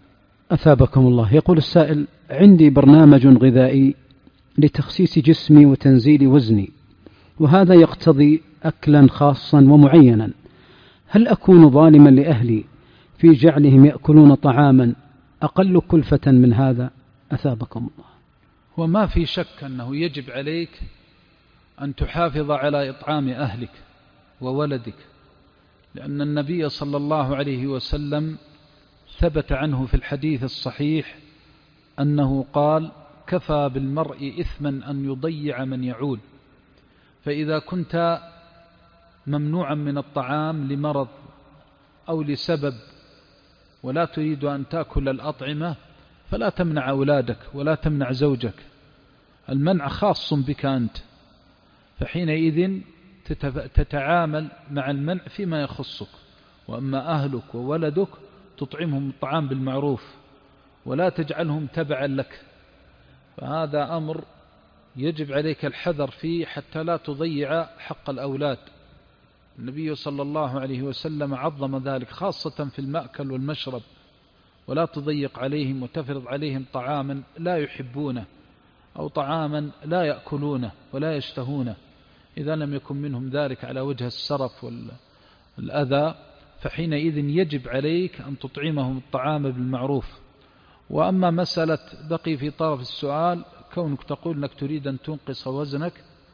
C: أثابكم الله. يقول السائل: عندي برنامج غذائي لتخسيس جسمي وتنزيل وزني، وهذا يقتضي أكلا خاصا ومعينا، هل أكون ظالما لأهلي في جعلهم يأكلون طعاما أقل كلفة من هذا؟ أثابكم الله.
B: وما في شك أنه يجب عليك أن تحافظ على إطعام أهلك وولدك، لأن النبي صلى الله عليه وسلم ثبت عنه في الحديث الصحيح أنه قال: كفى بالمرء إثما أن يضيع من يعول. فإذا كنت ممنوعا من الطعام لمرض أو لسبب ولا تريد أن تأكل الأطعمة فلا تمنع أولادك ولا تمنع زوجك، المنع خاص بك أنت، فحينئذ تتعامل مع المنع فيما يخصك. وأما أهلك وولدك تطعمهم الطعام بالمعروف ولا تجعلهم تبعا لك، فهذا أمر يجب عليك الحذر فيه حتى لا تضيع حق الأولاد. النبي صلى الله عليه وسلم عظم ذلك خاصة في المأكل والمشرب، ولا تضيق عليهم وتفرض عليهم طعاما لا يحبونه أو طعاما لا يأكلونه ولا يشتهونه. إذا لم يكن منهم ذلك على وجه السرف والأذى فحينئذ يجب عليك أن تطعمهم الطعام بالمعروف. وأما مسألة بقي في طرف السؤال كونك تقول أنك تريد أن تنقص وزنك،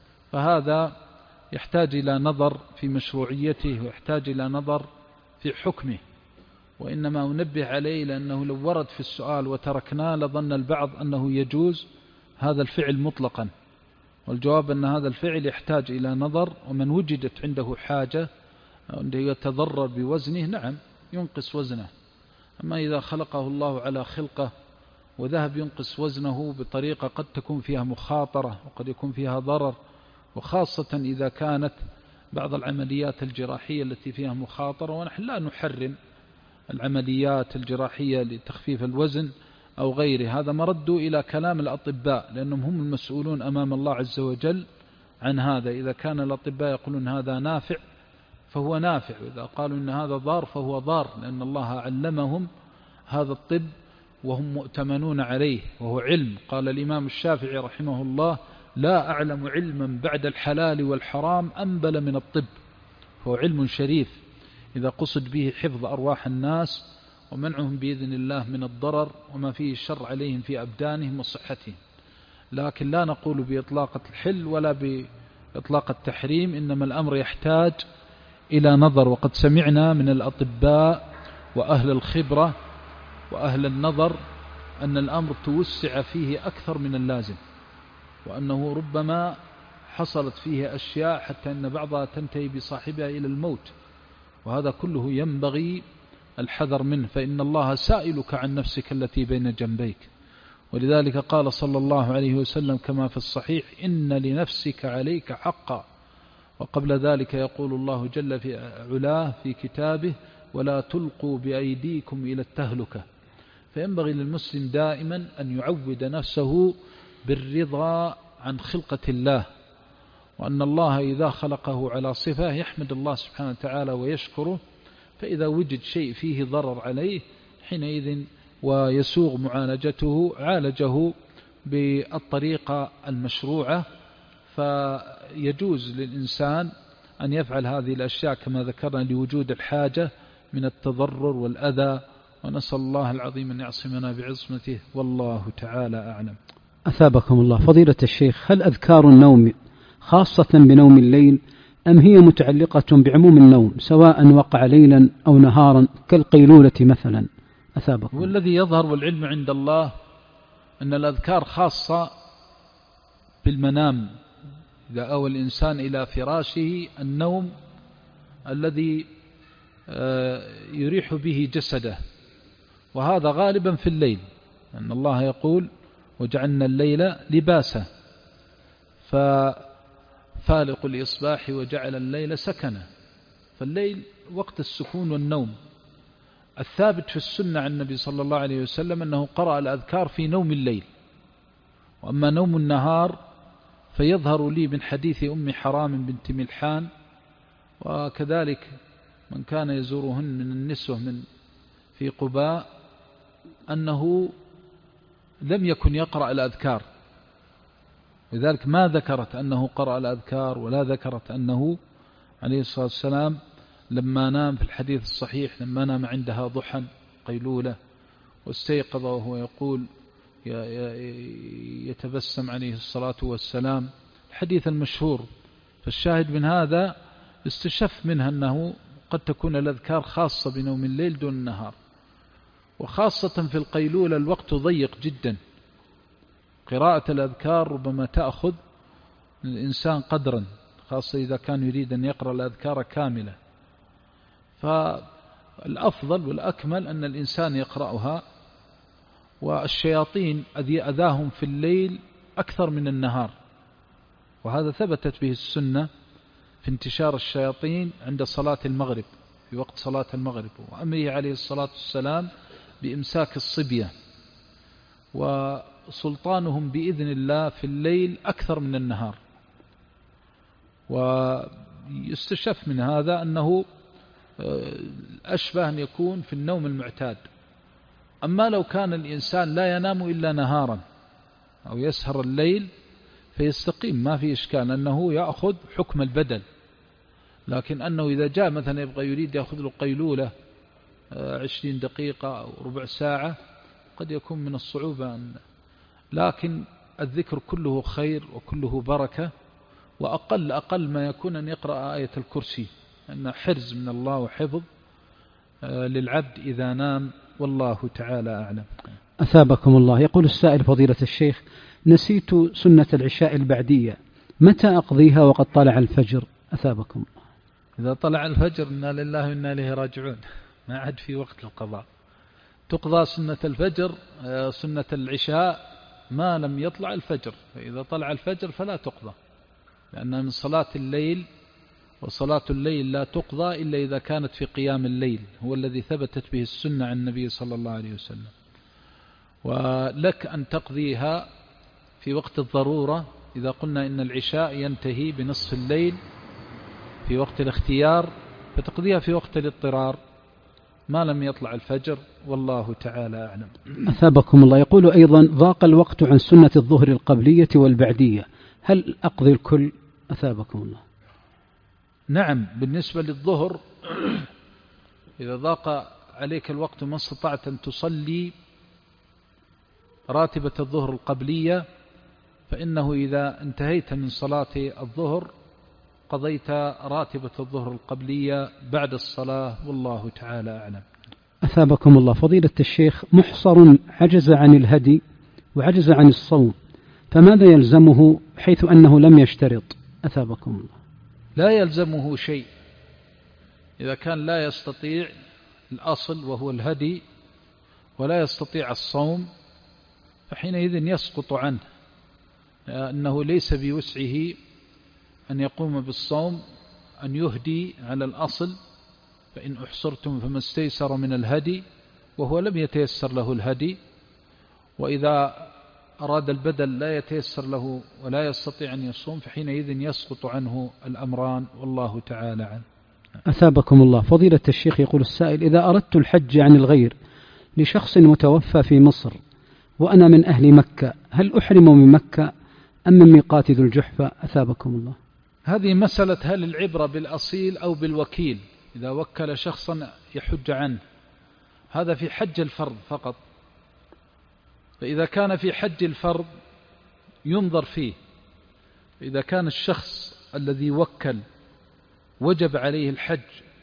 B: فهذا يحتاج إلى نظر في مشروعيته ويحتاج إلى نظر في حكمه، وإنما أنبه عليه لأنه لو ورد في السؤال وتركناه لظن البعض أنه يجوز هذا الفعل مطلقا، والجواب أن هذا الفعل يحتاج إلى نظر، ومن وجدت عنده حاجة عنده يتضرر بوزنه نعم ينقص وزنه. أما إذا خلقه الله على خلقه وذهب ينقص وزنه بطريقة قد تكون فيها مخاطرة وقد يكون فيها ضرر، وخاصة إذا كانت بعض العمليات الجراحية التي فيها مخاطرة، ونحن لا نحرم العمليات الجراحية لتخفيف الوزن أو غيره، هذا مرد إلى كلام الأطباء لأنهم هم المسؤولون أمام الله عز وجل عن هذا. إذا كان الأطباء يقولون هذا نافع فهو نافع، وإذا قالوا إن هذا ضار فهو ضار، لأن الله علمهم هذا الطب وهم مؤتمنون عليه وهو علم. قال الإمام الشافعي رحمه الله: لا أعلم علما بعد الحلال والحرام أنبل من الطب، فهو علم شريف إذا قصد به حفظ أرواح الناس ومنعهم بإذن الله من الضرر وما فيه الشر عليهم في أبدانهم وصحتهم. لكن لا نقول بإطلاق الحل ولا بإطلاق التحريم، إنما الأمر يحتاج إلى نظر. وقد سمعنا من الأطباء وأهل الخبرة وأهل النظر أن الأمر توسع فيه أكثر من اللازم، وأنه ربما حصلت فيه أشياء حتى أن بعضها تنتهي بصاحبها إلى الموت، وهذا كله ينبغي الحذر منه، فإن الله سائلك عن نفسك التي بين جنبيك. ولذلك قال صلى الله عليه وسلم كما في الصحيح: إن لنفسك عليك حقا. وقبل ذلك يقول الله جل في علاه في كتابه: ولا تلقوا بأيديكم إلى التهلكة. فينبغي للمسلم دائما أن يعود نفسه بالرضا عن خلقة الله، وأن الله إذا خلقه على صفة يحمد الله سبحانه وتعالى ويشكره، فإذا وجد شيء فيه ضرر عليه حينئذ ويسوغ معالجته عالجه بالطريقة المشروعة. فيجوز للإنسان أن يفعل هذه الأشياء كما ذكرنا لوجود الحاجة من التضرر والأذى، ونسأل الله العظيم أن يعصمنا بعصمته، والله تعالى أعلم.
C: أثابكم الله. فضيلة الشيخ، هل أذكار النوم خاصة بنوم الليل أم هي متعلقة بعموم النوم سواء وقع ليلا أو نهارا كالقيلولة مثلا؟ أثابكم.
B: والذي يظهر والعلم عند الله أن الأذكار خاصة بالمنام، إذا أوى الإنسان إلى فراشه النوم الذي يريح به جسده، وهذا غالبا في الليل، أن الله يقول: وجعلنا الليل لباسا، ففالق الإصباح وجعل الليل سكنا، فالليل وقت السكون والنوم. الثابت في السنة عن النبي صلى الله عليه وسلم أنه قرأ الأذكار في نوم الليل. وأما نوم النهار فيظهر لي من حديث أم حرام بنت ملحان، وكذلك من كان يزورهن من النسوة من في قباء، أنه لم يكن يقرأ الأذكار، لذلك ما ذكرت أنه قرأ الأذكار، ولا ذكرت أنه عليه الصلاة والسلام لما نام في الحديث الصحيح لما نام عندها ضحى قيلولة واستيقظ وهو يقول يتبسم عليه الصلاة والسلام، الحديث المشهور. فالشاهد من هذا استشف منها أنه قد تكون الأذكار خاصة بنوم الليل دون النهار، وخاصة في القيلولة الوقت ضيق جدا، قراءة الأذكار ربما تأخذ الإنسان قدرا، خاصة إذا كان يريد أن يقرأ الأذكار كاملة. فالأفضل والأكمل أن الإنسان يقرأها، والشياطين أذاهم في الليل أكثر من النهار، وهذا ثبتت به السنة في انتشار الشياطين عند صلاة المغرب، في وقت صلاة المغرب، وأمره عليه الصلاة والسلام بإمساك الصبية، وسلطانهم بإذن الله في الليل أكثر من النهار. ويستشف من هذا أنه أشبه أن يكون في النوم المعتاد. أما لو كان الإنسان لا ينام إلا نهارا أو يسهر الليل فيستقيم، ما في إشكال أنه يأخذ حكم البدل، لكن أنه إذا جاء مثلا يبغى يريد يأخذ له قيلولة عشرين دقيقة أو ربع ساعة قد يكون من الصعوبة أن، لكن الذكر كله خير وكله بركة، وأقل أقل ما يكون أن يقرأ آية الكرسي، أن حرز من الله وحفظ للعبد إذا نام، والله تعالى أعلم.
C: أثابكم الله. يقول السائل فضيلة الشيخ: نسيت سنة العشاء البعدية، متى أقضيها وقد طلع الفجر؟ أثابكم الله.
B: إذا طلع الفجر إنا لله وإنا إليه راجعون، ما عاد في وقت القضاء. تقضى سنة الفجر سنة العشاء ما لم يطلع الفجر، فإذا طلع الفجر فلا تقضى، لأنها من صلاة الليل، وصلاة الليل لا تقضى إلا إذا كانت في قيام الليل، هو الذي ثبتت به السنة عن النبي صلى الله عليه وسلم. ولك أن تقضيها في وقت الضرورة، إذا قلنا إن العشاء ينتهي بنصف الليل في وقت الاختيار، فتقضيها في وقت الاضطرار ما لم يطلع الفجر، والله تعالى أعلم.
C: أثابكم الله. يقول أيضا: ضاق الوقت عن سنة الظهر القبلية والبعدية، هل أقضي الكل؟ أثابكم الله.
B: نعم، بالنسبة للظهر إذا ضاق عليك الوقت ما استطعت أن تصلي راتبة الظهر القبلية، فإنه إذا انتهيت من صلاة الظهر قضيت راتبة الظهر القبلية بعد الصلاة، والله تعالى أعلم.
C: أثابكم الله. فضيلة الشيخ: محصر عجز عن الهدي وعجز عن الصوم، فماذا يلزمه حيث أنه لم يشترط؟ أثابكم الله.
B: لا يلزمه شيء إذا كان لا يستطيع الأصل وهو الهدي ولا يستطيع الصوم، فحينئذ يسقط عنه، لأنه ليس بوسعه أن يقوم بالصوم، أن يهدي على الأصل، فإن أحصرتم فما استيسر من الهدي، وهو لم يتيسر له الهدي. وإذا أراد البدل لا يتيسر له ولا يستطيع أن يصوم، فحينئذ يسقط عنه الأمران، والله تعالى عنه.
C: أثابكم الله. فضيلة الشيخ يقول السائل: إذا أردت الحج عن الغير لشخص متوفى في مصر وأنا من أهل مكة، هل أحرم من مكة أم من ميقات ذو الجحفة؟ أثابكم الله.
B: هذه مسألة هل العبرة بالأصيل أو بالوكيل؟ إذا وكل شخصا يحج عنه، هذا في حج الفرض فقط. فإذا كان في حج الفرض ينظر فيه، إذا كان الشخص الذي وكل وجب عليه الحج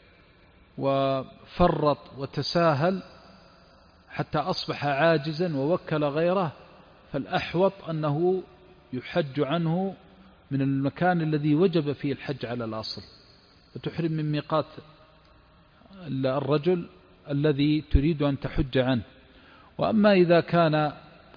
B: وفرط وتساهل حتى أصبح عاجزا ووكل غيره، فالأحوط أنه يحج عنه من المكان الذي وجب فيه الحج على الأصل، فتحرم من ميقات الرجل الذي تريد أن تحج عنه. وأما إذا كان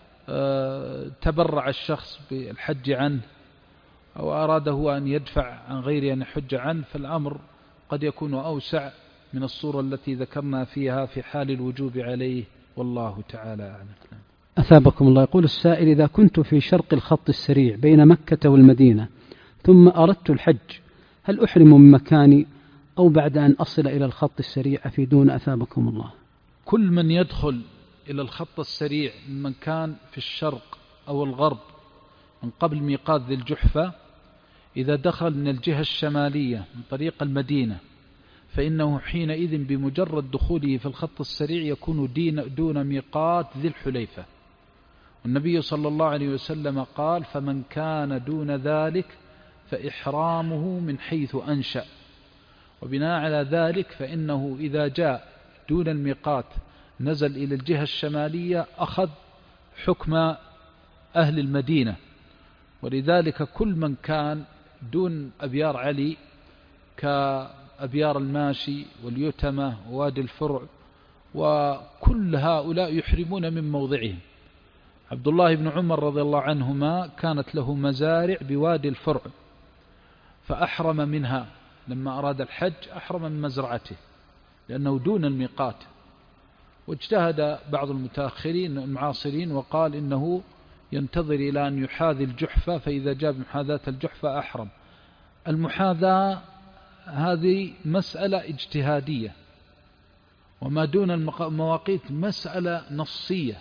B: تبرع الشخص بالحج عنه أو أراده أن يدفع عن غيره أن يحج عنه، فالأمر قد يكون أوسع من الصورة التي ذكرنا فيها في حال الوجوب عليه، والله تعالى أعلم.
C: أثابكم الله. يقول السائل: إذا كنت في شرق الخط السريع بين مكة والمدينة ثم أردت الحج، هل أحرم من مكاني أو بعد أن أصل إلى الخط السريع أفيدون؟ أثابكم الله.
B: كل من يدخل إلى الخط السريع من كان في الشرق أو الغرب من قبل ميقات ذي الجحفة، إذا دخل من الجهة الشمالية من طريق المدينة فإنه حينئذ بمجرد دخوله في الخط السريع يكون دون ميقات ذي الحليفة. والنبي صلى الله عليه وسلم قال: فمن كان دون ذلك فإحرامه من حيث أنشأ. وبناء على ذلك فإنه إذا جاء دون الميقات نزل إلى الجهة الشمالية أخذ حكم أهل المدينة. ولذلك كل من كان دون أبيار علي كأبيار الماشي واليتمة ووادي الفرع وكل هؤلاء يحرمون من موضعهم. عبد الله بن عمر رضي الله عنهما كانت له مزارع بوادي الفرع فأحرم منها لما أراد الحج، أحرم من مزرعته لأنه دون الميقات. واجتهد بعض المتأخرين المعاصرين وقال إنه ينتظر إلى أن يحاذي الجحفة، فإذا جاء بمحاذاة الجحفة أحرم. المحاذاة هذه مسألة اجتهادية، وما دون المواقيت مسألة نصية: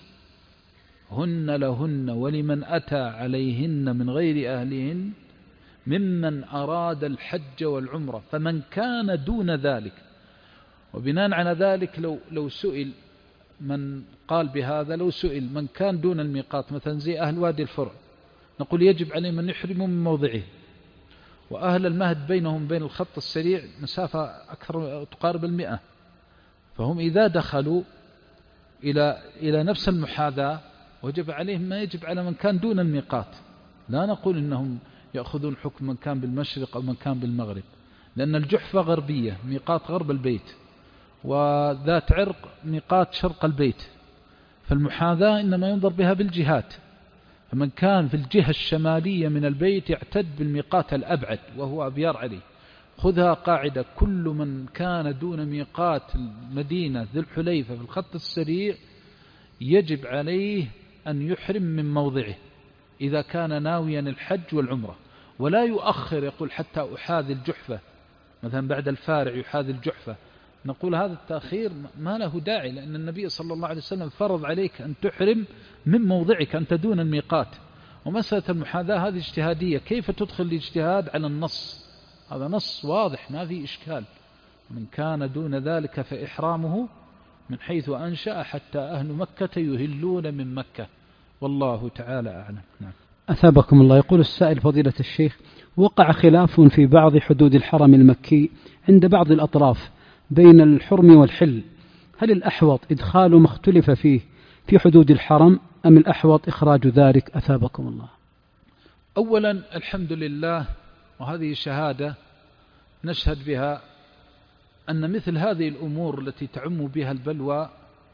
B: هن لهن ولمن أتى عليهن من غير أهلهن ممن أراد الحج والعمرة فمن كان دون ذلك. وبناء على ذلك لو, لو سئل من قال بهذا، لو سئل من كان دون الميقات مثلا زي أهل وادي الفرع، نقول يجب عليهم أن يحرموا من موضعه. وأهل المهد بينهم بين الخط السريع مسافة أكثر تقارب المئة، فهم إذا دخلوا إلى إلى نفس المحاذاة وجب عليهم ما يجب على من كان دون الميقات. لا نقول إنهم يأخذون حكم من كان بالمشرق أو من كان بالمغرب، لأن الجحفة غربية ميقات غرب البيت، وذات عرق ميقات شرق البيت، فالمحاذاة إنما ينظر بها بالجهات. فمن كان في الجهة الشمالية من البيت يعتد بالميقات الأبعد وهو أبيار علي. خذها قاعدة: كل من كان دون ميقات المدينة ذي الحليفة في الخط السريع يجب عليه أن يحرم من موضعه إذا كان ناويا الحج والعمرة، ولا يؤخر يقول حتى أحاذي الجحفة، مثلا بعد الفارع يحاذي الجحفة. نقول هذا التأخير ما له داعي، لأن النبي صلى الله عليه وسلم فرض عليك أن تحرم من موضعك أنت دون الميقات. ومسألة المحاذاة هذه اجتهادية، كيف تدخل الاجتهاد على النص؟ هذا نص واضح ما في إشكال: من كان دون ذلك فإحرامه من حيث أنشأ حتى أهل مكة يهلون من مكة، والله تعالى أعلم. نعم.
C: أثابكم الله. يقول السائل: فضيلة الشيخ، وقع خلاف في بعض حدود الحرم المكي عند بعض الأطراف بين الحرم والحل، هل الأحوط إدخال ما اختلف فيه في حدود الحرم أم الأحوط إخراج ذلك؟ أثابكم الله.
B: أولا الحمد لله، وهذه شهادة نشهد بها أن مثل هذه الأمور التي تعم بها البلوى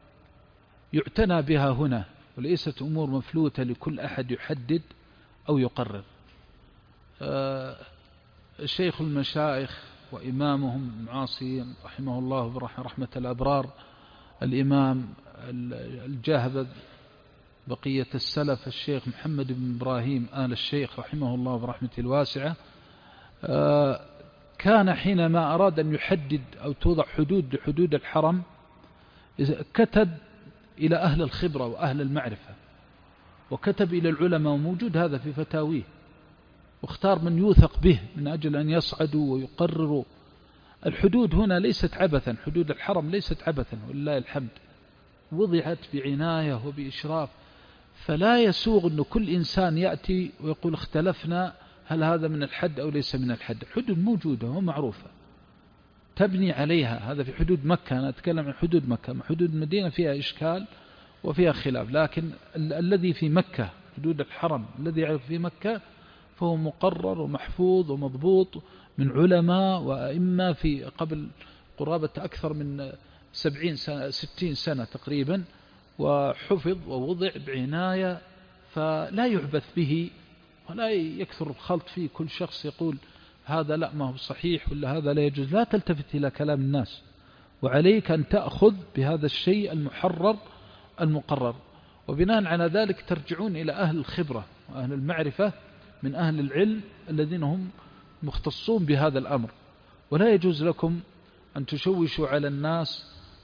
B: يعتنى بها هنا، وليست أمور مفلوتة لكل أحد يحدد أو يقرر. الشيخ المشايخ وإمامهم المعاصرين رحمه الله برحمة الأبرار الإمام الجاهبذ بقية السلف الشيخ محمد بن إبراهيم آل الشيخ رحمه الله برحمة الواسعة، كان حينما أراد أن يحدد أو توضع حدود لحدود الحرم كتب إلى أهل الخبرة وأهل المعرفة، وكتب إلى العلماء، وموجود هذا في فتاويه، واختار من يوثق به من أجل أن يصعدوا ويقرروا. الحدود هنا ليست عبثا، حدود الحرم ليست عبثا ولله الحمد، وضعت بعناية وبإشراف. فلا يسوغ أن كل إنسان يأتي ويقول اختلفنا هل هذا من الحد أو ليس من الحد. الحدود موجودة ومعروفة تبني عليها. هذا في حدود مكة، أنا أتكلم عن حدود مكة. حدود المدينة فيها إشكال وفيها خلاف، لكن ال الذي في مكة حدود الحرم الذي يعرف في مكة فهو مقرر ومحفوظ ومضبوط من علماء وأئمة في قبل قرابة أكثر من سبعين سنة ستين سنة تقريبا، وحفظ ووضع بعناية، فلا يعبث به ولا يكثر الخلط فيه. كل شخص يقول هذا لا ما هو صحيح ولا هذا لا يجوز. لا تلتفت إلى كلام الناس، وعليك أن تأخذ بهذا الشيء المحرر المقرر. وبناء على ذلك ترجعون إلى أهل الخبرة وأهل المعرفة من أهل العلم الذين هم مختصون بهذا الأمر. ولا يجوز لكم أن تشوشوا على الناس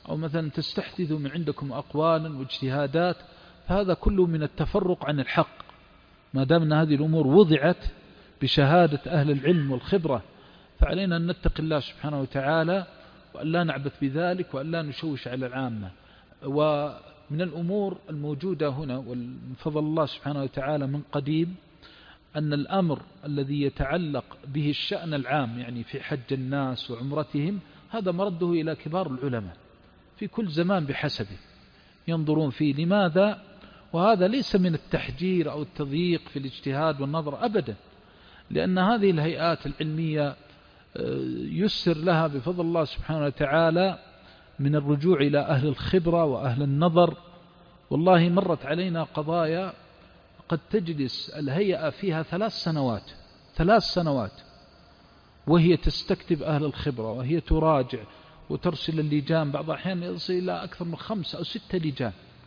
B: أو مثلا تستحدثوا من عندكم أقوالا واجتهادات، فهذا كله من التفرق عن الحق. ما دام أن هذه الأمور وضعت بشهادة أهل العلم والخبرة، فعلينا أن نتقي الله سبحانه وتعالى، وأن لا نعبث بذلك، وأن لا نشوش على العامة. ومن الأمور الموجودة هنا ومن فضل الله سبحانه وتعالى من قديم أن الأمر الذي يتعلق به الشأن العام، يعني في حج الناس وعمرتهم، هذا مرده إلى كبار العلماء في كل زمان بحسبه ينظرون فيه. لماذا؟ وهذا ليس من التحجير أو التضييق في الاجتهاد والنظر أبدا، لأن هذه الهيئات العلمية يسر لها بفضل الله سبحانه وتعالى من الرجوع إلى أهل الخبرة وأهل النظر. والله مرت علينا قضايا قد تجلس الهيئة فيها ثلاث سنوات ثلاث سنوات وهي تستكتب أهل الخبرة، وهي تراجع وترسل اللجان، بعض الأحيان يصل إلى أكثر من خمسة أو ستة لجان،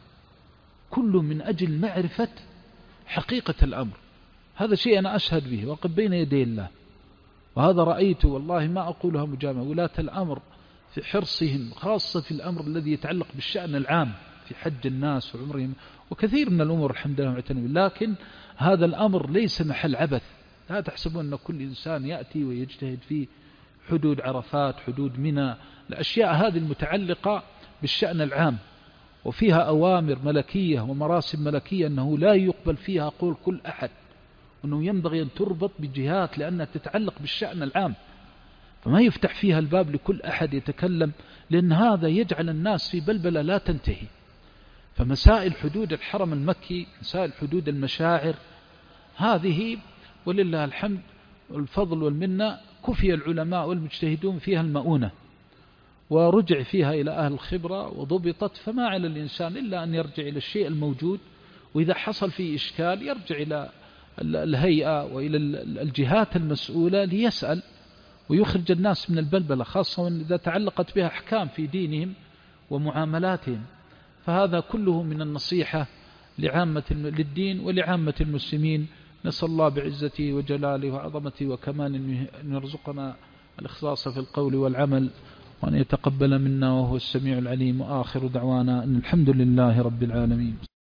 B: كل من أجل معرفة حقيقة الأمر. هذا شيء أنا أشهد به وقد بين يدي الله، وهذا رأيته والله ما أقولها مجاملة. ولاة الأمر في حرصهم خاصة في الأمر الذي يتعلق بالشأن العام في حج الناس وعمرهم وكثير من الأمور الحمد لله معتنين، لكن هذا الأمر ليس محل عبث. لا تحسبون أن كل إنسان يأتي ويجتهد في حدود عرفات، حدود منى، الأشياء هذه المتعلقة بالشأن العام وفيها أوامر ملكية ومراسم ملكية أنه لا يقبل فيها قول كل أحد، وأنه ينبغي أن تربط بجهات لأنها تتعلق بالشأن العام، فما يفتح فيها الباب لكل أحد يتكلم، لأن هذا يجعل الناس في بلبلة لا تنتهي. فمسائل حدود الحرم المكي، مسائل حدود المشاعر، هذه ولله الحمد والفضل والمنة كفي العلماء والمجتهدون فيها المؤونة، ورجع فيها إلى أهل الخبرة وضبطت. فما على الإنسان إلا أن يرجع إلى الشيء الموجود، وإذا حصل فيه إشكال يرجع إلى الهيئة وإلى الجهات المسؤولة ليسأل ويخرج الناس من البلبلة، خاصة إذا تعلقت بها أحكام في دينهم ومعاملاتهم. فهذا كله من النصيحة لعامة للدين ولعامة المسلمين. نسأل الله بعزته وجلاله وعظمته وكماله أن يرزقنا الإخلاص في القول والعمل، وأن يتقبل منا وهو السميع العليم. وآخر دعوانا أن الحمد لله رب العالمين.